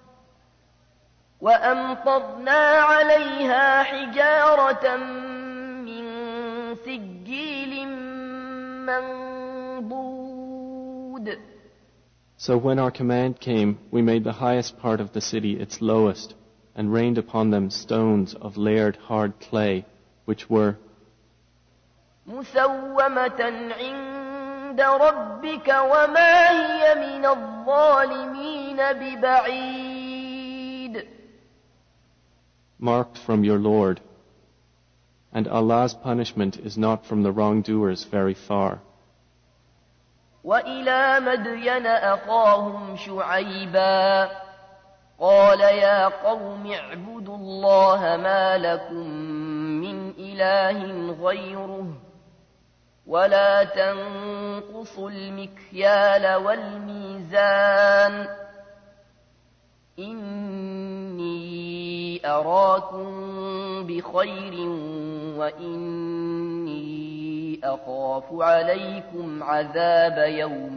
وأمطرنا عليها حجارة من سجيل منضود. So when our command came, we made the highest part of the city its lowest, and rained upon them stones of layered hard clay, which were مسومة عند ربك وما هي من الظالمين ببعيد. marked from your Lord, and Allah's punishment is not from the wrongdoers very far. وإلى مدين أخاهم شعيبا قال يا قوم اعبدوا الله ما لكم من إله غيره ولا تنقصوا المكيال والميزان إني أراكم بخير وإني أخاف عليكم عذاب يوم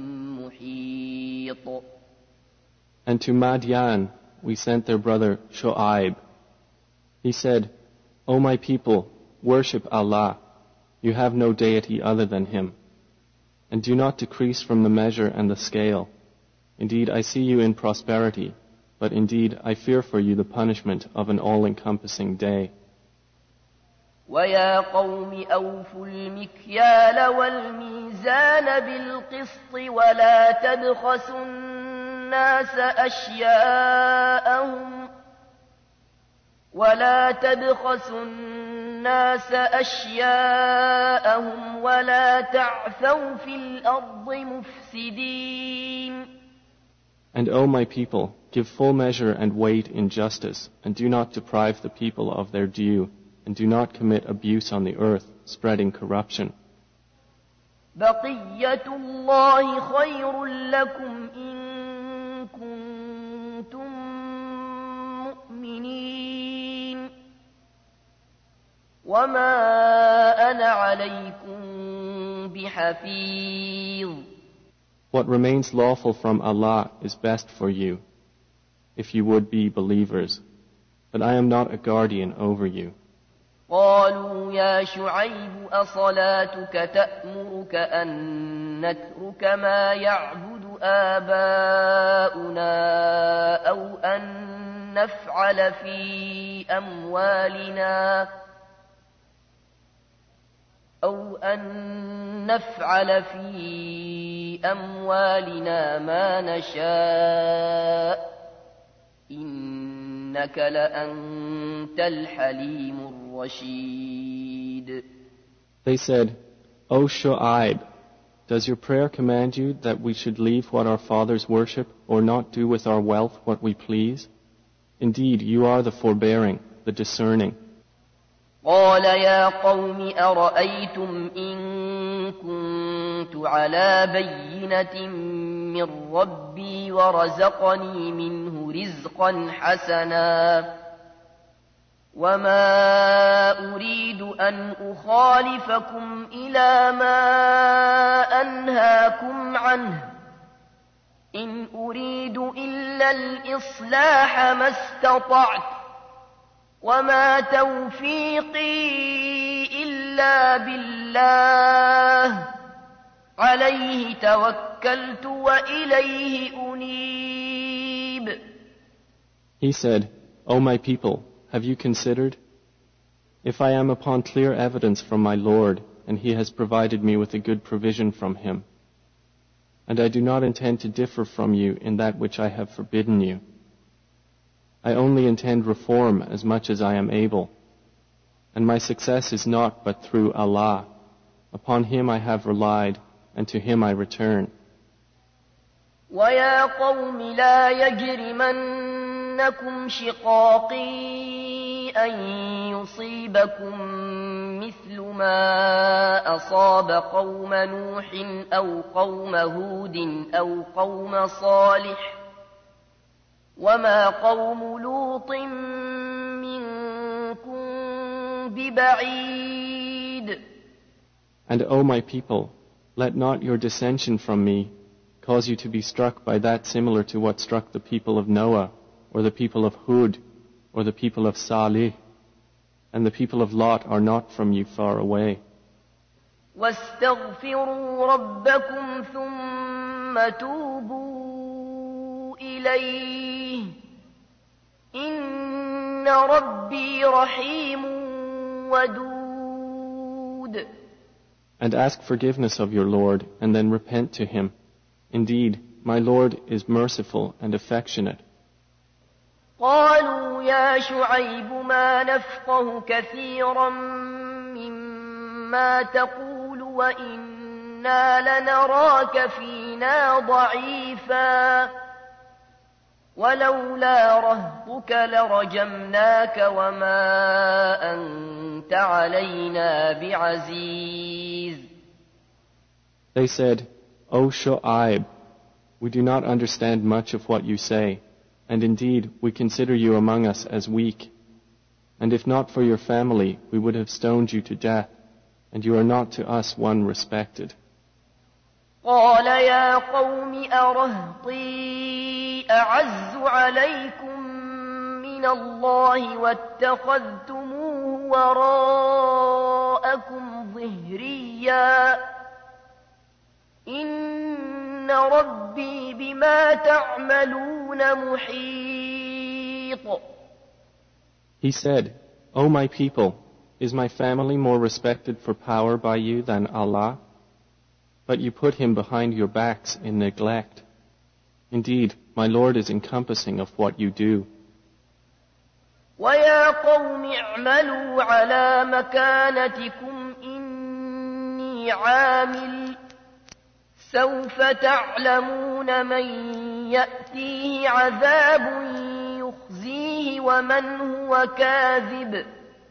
محيط. And to Madian we sent their brother Shu'aib. He said, O my people, worship Allah. You have no deity other than Him. And do not decrease from the measure and the scale. Indeed, I see you in prosperity, but indeed I fear for you the punishment of an all-encompassing day. وَيَا قَوْمِ أَوْفُوا الْمِكْيَالَ وَالْمِيزَانَ بِالْقِسْطِ وَلَا تَبْخَسُوا النَّاسَ أَشْيَاءَهُمْ وَلَا تَبْخَسُوا النَّاسَ أَشْيَاءَهُمْ وَلَا تَعْثَوْا فِي الْأَرْضِ مُفْسِدِينَ. And O my people, give full measure and weight in justice, and do not deprive the people of their due, and do not commit abuse on the earth, spreading corruption. بَقِيَّةُ اللَّهِ خَيْرٌ لَكُمْ إِن كُنتُم مُّؤْمِنِينَ وَمَا أَنَا عَلَيْكُم بِحَفِيظٍ. What remains lawful from Allah is best for you, if you would be believers, but I am not a guardian over you. قالوا يا شعيب أصلاتك تأمرك أن نترك ما يعبد آباؤنا أو أن نفعل في أموالنا أو أن نفعل في أموالنا ما نشاء إنك لأنت الحليم الرشيد. They said, O Shu'aib, does your prayer command you that we should leave what our fathers worship or not do with our wealth what we please? Indeed, you are the forbearing, the discerning. قال يا قوم أرأيتم إن كنت على بينة من ربي ورزقني منه رزقا حسنا وما أريد أن أخالفكم إلى ما أنهاكم عنه إن أريد إلا الإصلاح ما استطعت وما توفيقي إلا بالله عليه توكلت وإليه أنيب. He said, O my people, have you considered? If I am upon clear evidence from my Lord, and He has provided me with a good provision from Him, and I do not intend to differ from you in that which I have forbidden you, I only intend reform as much as I am able, and my success is not but through Allah. Upon Him I have relied, and to Him I return. وَيَا قَوْمِ لَا يَجْرِمَنَّكُمْ شِقَاقِي أَن يُصِيبَكُم مِّثْلُ مَا أَصَابَ قَوْمَ نُوحٍ أَوْ قَوْمَ هُودٍ أَوْ قَوْمَ صَالِحٍ وَمَا قَوْمُ لُوطٍ مِّنكُم بِبَعِيدٍ. And O my people, let not your dissension from me cause you to be struck by that similar to what struck the people of Noah, or the people of Hud, or the people of Salih, and the people of Lot are not from you far away. وَاسْتَغْفِرُوا رَبَّكُمْ ثُمَّ تُوبُوا إِلَيْهِ إِنَّ رَبِّي رَحِيمٌ وَدُودٌ. And ask forgiveness of your Lord, and then repent to Him. Indeed, my Lord is merciful and affectionate. قالوا يا شعيب ما نفقه كثيرا مما تقول وإنا لنراك فينا ضعيفا ولولا رهطك لرجمناك وما أنت علينا بعزيز. They said, O Shu'aib, we do not understand much of what you say, and indeed we consider you among us as weak. And if not for your family, we would have stoned you to death, and you are not to us one respected. قال يا قوم أرهطي أعز عليكم من الله واتخذتموه وراءكم ظهريا إن ربي بما تعملون محيط. He said, O my people, is my family more respected for power by you than Allah? But you put him behind your backs in neglect. Indeed, my Lord is encompassing of what you do. وَيَا قَوْمِ اعْمَلُوا عَلَى مَكَانَتِكُمْ إِنِّي عَامِلٌ سَوْفَ تَعْلَمُونَ مَنْ يَأْتِيهِ عَذَابٌ يُخْزِيهِ وَمَنْ هُوَ كَاذِبٌ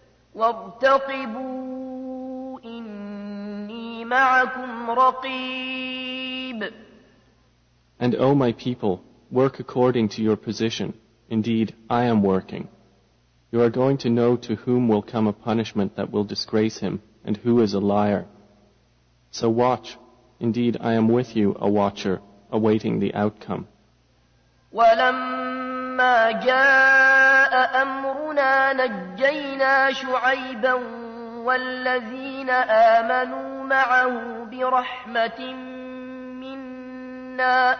وَارْتَقِبُوا إِنِّي مَعَكُمْ رَقِيبٌ. And O my people, work according to your position. Indeed, I am working. You are going to know to whom will come a punishment that will disgrace him, and who is a liar. So watch. Indeed, I am with you, a watcher, awaiting the outcome. وَلَمَّا جَاءَ أَمْرُنَا نَجَّيْنَا شُعَيْبًا وَالَّذِينَ آمَنُوا مَعَهُ بِرَحْمَةٍ مِنَّا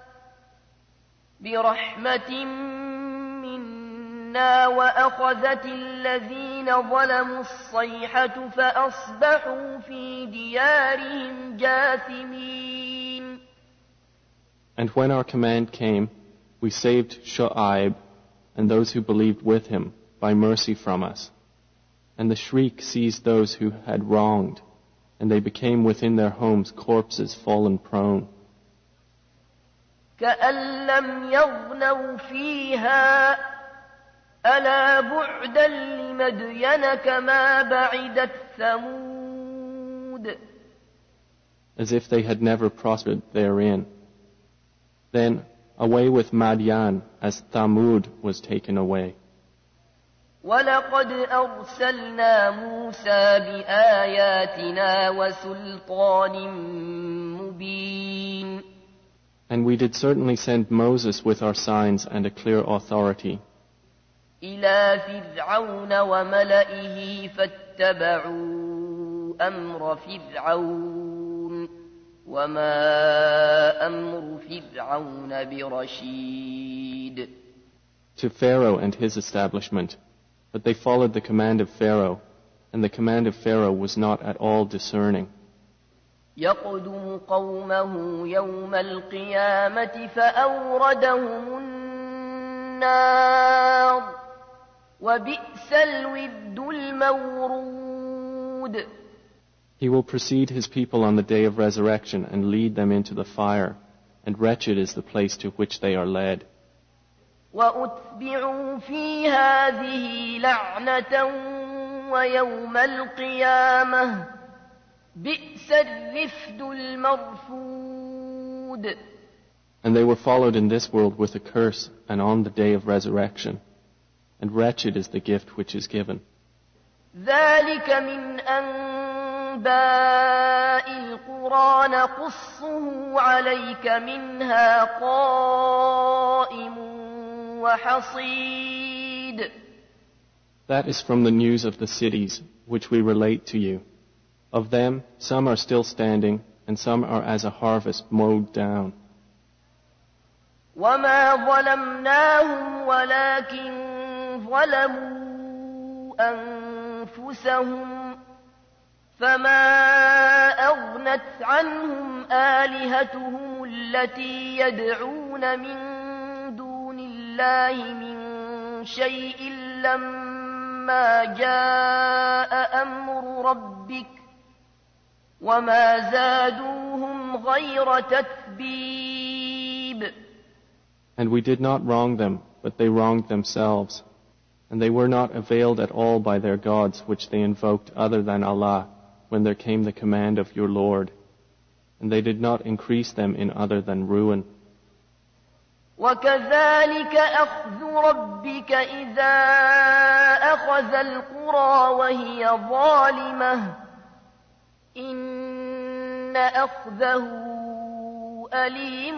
بِرَحْمَةٍ مِنَّا وَأَخَذَتِ الَّذِينَ ظَلَمُوا الصَّيْحَةُ فَأَصْبَحُوا فِي دِيَارِهِمْ جَاثِمِينَ. And when our command came, we saved Shu'aib and those who believed with him by mercy from us. And the shriek seized those who had wronged, and they became within their homes corpses fallen prone. كَأَن لَّمْ يَغْنَوْا فِيهَا أَلَا بُعْدًا لِّمَدْيَنَ كَمَا بَعِدَتْ ثَمُودُ. As if they had never prospered therein. Then away with Madian as Thamud was taken away. وَلَقَدْ أَرْسَلْنَا مُوسَى بِآيَاتِنَا وَسُلْطَانٍ مُبِينٍ. And we did certainly send Moses with our signs and a clear authority. إِلَى فِرْعَوْنَ وَمَلَئِهِ فَاتَّبَعُوا أَمْرَ فِرْعَوْنَ وَمَا أَمْرُ فِرْعَوْنَ بِرَشِيدٍ. To Pharaoh and his establishment, but they followed the command of Pharaoh, and the command of Pharaoh was not at all discerning. يَقْدُمُ قَوْمَهُ يَوْمَ الْقِيَامَةِ فَأَوْرَدَهُمُ النَّارَ وَبِئْسَ الْوِرْدُ الْمَوْرُودُ. He will precede his people on the day of resurrection and lead them into the fire, and wretched is the place to which they are led. وَأُتْبِعُوا فِي هَٰذِهِ لَعْنَةً وَيَوْمَ الْقِيَامَةِ بِئْسَ الرِّفْدُ الْمَرْفُودُ. And they were followed in this world with a curse, and on the day of resurrection. And wretched is the gift which is given. ذَلِكَ مِنْ أَنْبَاءِ الْقُرَىٰ نَقُصُّهُ عَلَيْكَ مِنْهَا قَائِمٌ وَحَصِيدٌ. That is from the news of the cities, which we relate to you. Of them, some are still standing, and some are as a harvest mowed down. وَمَا ظَلَمْنَاهُمْ وَلَكِنْ ظَلَمُوا أَنفُسَهُمْ فَمَا أَغْنَتْ عَنْهُمْ آلِهَتُهُمُ الَّتِي يَدْعُونَ مِن دُونِ اللَّهِ مِن شَيْءٍ لَّمَّا جَاءَ أَمْرُ رَبِّكَ وَمَا زَادُوهُمْ غَيْرَ تَتْبِيبٍ. And we did not wrong them, but they wronged themselves. And they were not availed at all by their gods, which they invoked other than Allah, when there came the command of your Lord. And they did not increase them in other than ruin. وكذلك أخذ ربك إذا أخذ القرى وهي ظالمة إن أخذه أليم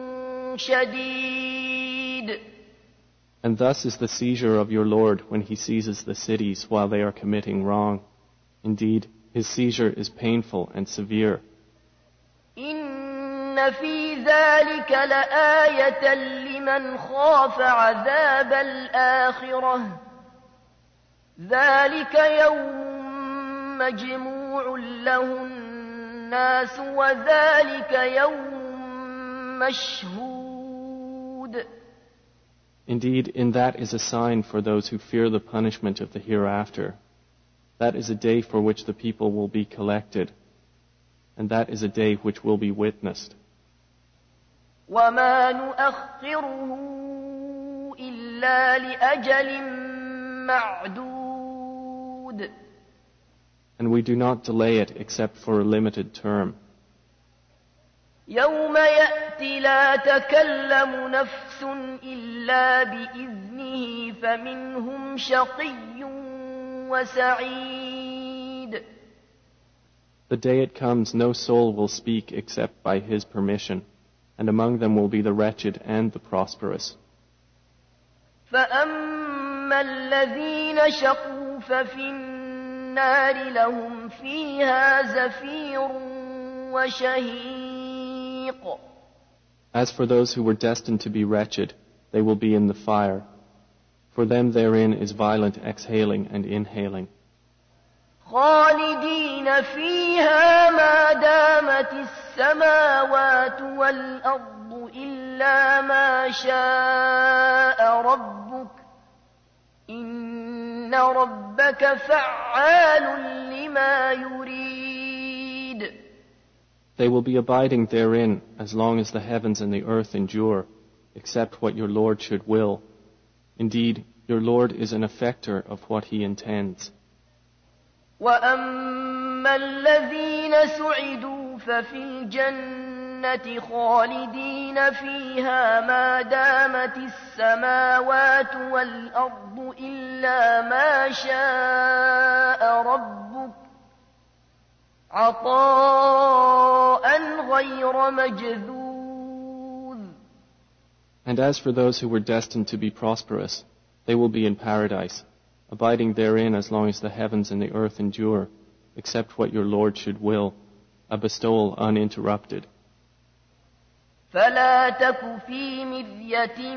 شديد. And thus is the seizure of your Lord when he seizes the cities while they are committing wrong. Indeed, his seizure is painful and severe. إن في ذلك لآية لمن خاف عذاب الآخرة ذلك يوم مجموع له الناس وذلك يوم مشهود. Indeed, in that is a sign for those who fear the punishment of the hereafter. That is a day for which the people will be collected, and that is a day which will be witnessed. وما نؤخره إلا لأجل معدود. And we do not delay it except for a limited term. يوم يأتي لا تكلم نفس إلا بإذنه فمنهم شقي وسعيد. The day it comes, no soul will speak except by his permission, and among them will be the wretched and the prosperous. فأما الذين شقوا ففي النار لهم فيها زفير وشهيق. As for those who were destined to be wretched, they will be in the fire. For them therein is violent exhaling and inhaling. خالدين فيها ما دامت السماوات والأرض إلا ما شاء ربك إن ربك فعال لما يريد. They will be abiding therein as long as the heavens and the earth endure, except what your Lord should will. Indeed, your Lord is an effector of what he intends. وأما الذين سعدوا ففي الجنة خالدين فيها ما دامت السماوات والأرض إلا ما شاء ربك عطاء غير مجذوذ. And as for those who were destined to be prosperous, they will be in paradise, abiding therein as long as the heavens and the earth endure, except what your Lord should will, a bestowal uninterrupted. فلا تك في مرية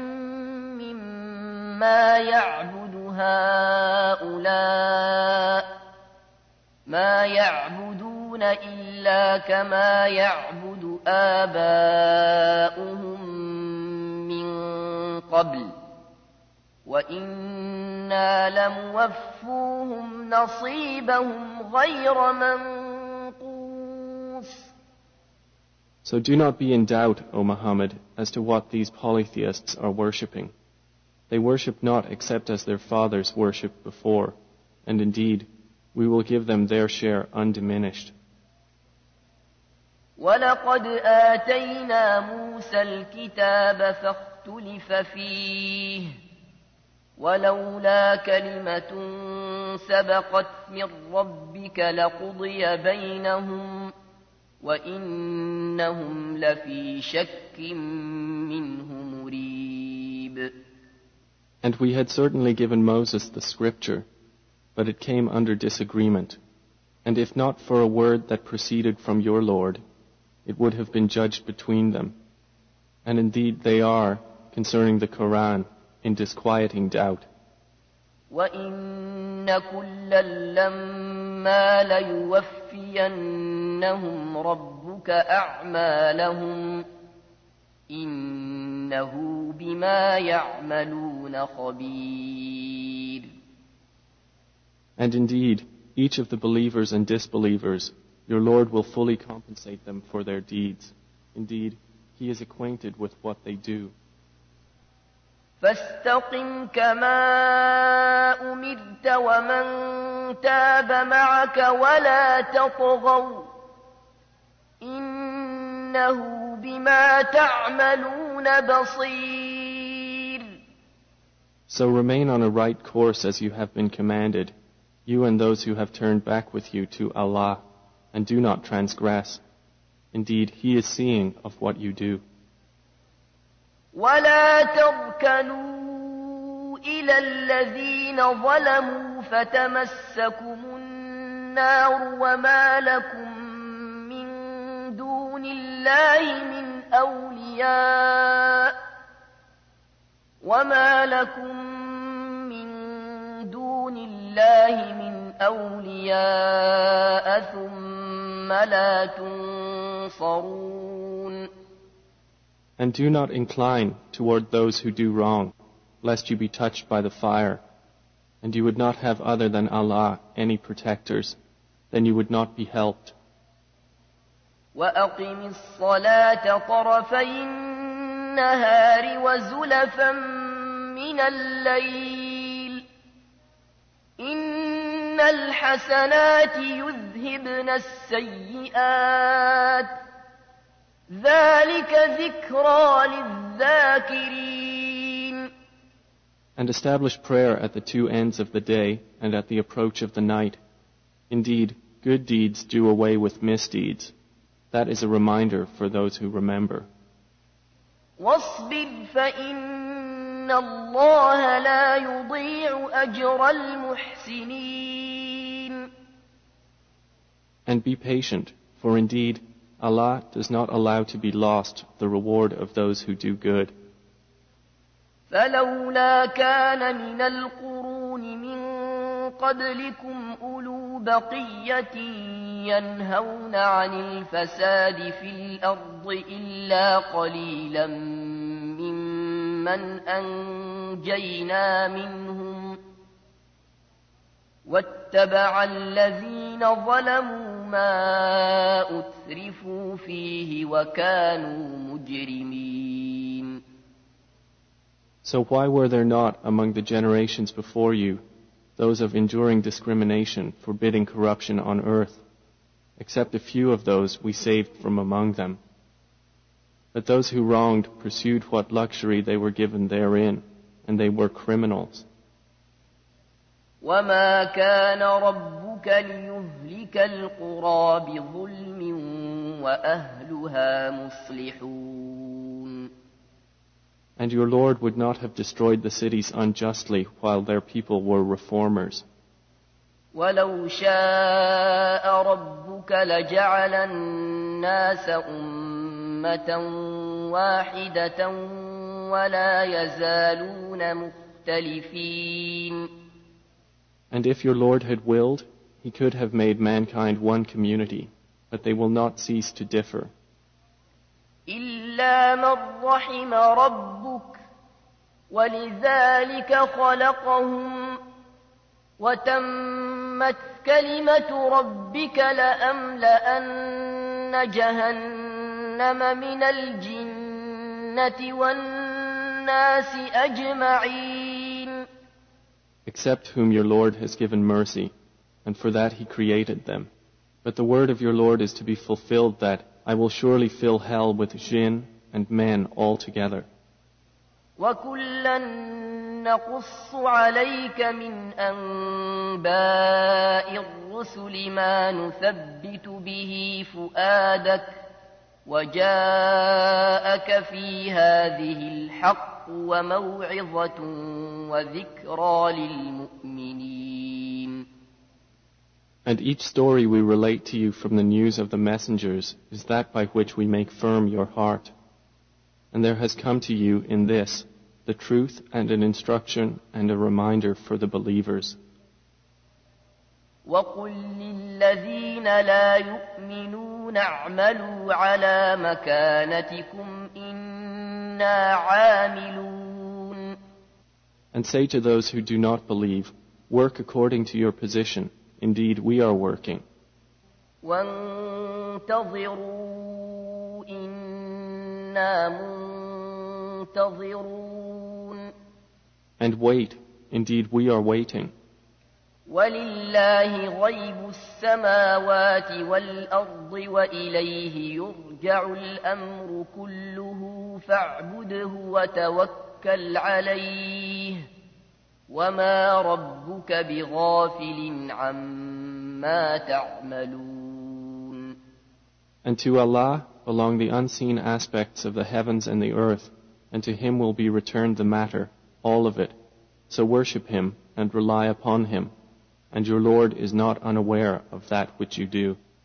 مما يعبد هؤلاء ما يعبدون إلا كما يعبد آباؤهم من قبل وإنا لموفوهم نصيبهم غير منقوص. So do not be in doubt, O Muhammad, as to what these polytheists are worshipping. They worship not except as their fathers worshipped before, and indeed, we will give them their share undiminished. وَلَقَدْ آتَيْنَا مُوسَى الْكِتَابَ فَاخْتُلِفَ فِيهِ وَلَوْلَا كَلِمَةٌ سَبَقَتْ مِنْ رَبِّكَ لَقُضِيَ بَيْنَهُمْ وَإِنَّهُمْ لَفِي شَكٍّ مِّنْهُ مُرِيبٍ. And we had certainly given Moses the scripture, but it came under disagreement. And if not for a word that proceeded from your Lord, it would have been judged between them. And indeed they are, concerning the Quran, in disquieting doubt. وَإِنَّ كُلًّا لَمَّا لَيُوَفِّيَنَّهُمْ رَبُّكَ أَعْمَالَهُمْ إِنَّهُ بِمَا يَعْمَلُونَ خَبِيرٌ. And indeed, each of the believers and disbelievers, your Lord will fully compensate them for their deeds. Indeed, he is acquainted with what they do. فاستقم كما أمرت ومن تاب معك ولا تطغوا إنه بما تعملون بصير. So remain on a right course as you have been commanded, you and those who have turned back with you to Allah, and do not transgress. Indeed, He is seeing of what you do. ولا تركنوا إلى الذين ظلموا فتمسكم النار وما لكم من دون الله من أولياء وما لكم من دون الله من أولياء ثم لا تنصرون. And do not incline toward those who do wrong, lest you be touched by the fire, and you would not have other than Allah any protectors, then you would not be helped. وأقم الصلاة طرفي النهار وزلفا من الليل إن الحسنات يذهبن السيئات ذلك ذكرى للذاكرين. And establish prayer at the two ends of the day and at the approach of the night. Indeed, good deeds do away with misdeeds. That is a reminder for those who remember. واصبر فإن الله لا يضيع أجر المحسنين. And be patient, for indeed, Allah does not allow to be lost the reward of those who do good. فلولا كان من القرون من قبلكم أولو بقية ينهون عن الفساد في الأرض إلا قليلا ممن أنجينا منهم واتبع الذين ظلموا ما أترفوا فيه وكانوا مجرمين. So why were there not among the generations before you those of enduring discrimination, forbidding corruption on earth, except a few of those we saved from among them? But those who wronged pursued what luxury they were given therein, and they were criminals. وما كان ربك ليهلك القرى بظلم وأهلها مصلحون. And your Lord would not have destroyed the cities unjustly while their people were reformers. ولو شاء ربك لجعل الناس أمة واحدة ولا يزالون مختلفين. And if your Lord had willed, He could have made mankind one community, but they will not cease to differ. إلا من رحم ربك ولذلك خلقهم وتمت كلمة ربك لأملأن جهنم من الجنة والناس أجمعين. Except whom your Lord has given mercy, and for that He created them. But the word of your Lord is to be fulfilled that I will surely fill hell with jinn and men altogether. وَكُلًّا نَقُصُّ عَلَيْكَ مِنْ أَنْبَاءِ الرُّسُلِ مَا نُثَبِّتُ بِهِ فُؤَادَكَ وَجَاءَكَ فِي هَذِهِ الْحَقُّ وَمَوْعِظَةٌ وَذِكْرَى لِلْمُؤْمِنِينَ. And each story we relate to you from the news of the messengers is that by which we make firm your heart. And there has come to you in this the truth and an instruction and a reminder for the believers. وَقُلْ لِلَّذِينَ لَا يُؤْمِنُونَ اعْمَلُوا عَلَى مَكَانَتِكُمْ إِنَّا عَامِلُونَ. And say to those who do not believe, work according to your position. Indeed, we are working. وَانْتَظِرُوا إِنَّا مُنْتَظِرُونَ. And wait, indeed we are waiting. ولله غيب السماوات والأرض وإليه يرجع الأمر كله فاعبده وتوكل عليه وما ربك بغافل عما تعملون. And to Allah belong the unseen aspects of the heavens and the earth, and to Him will be returned the matter, all of it. So worship Him and rely upon Him. And your Lord is not unaware of that which you do.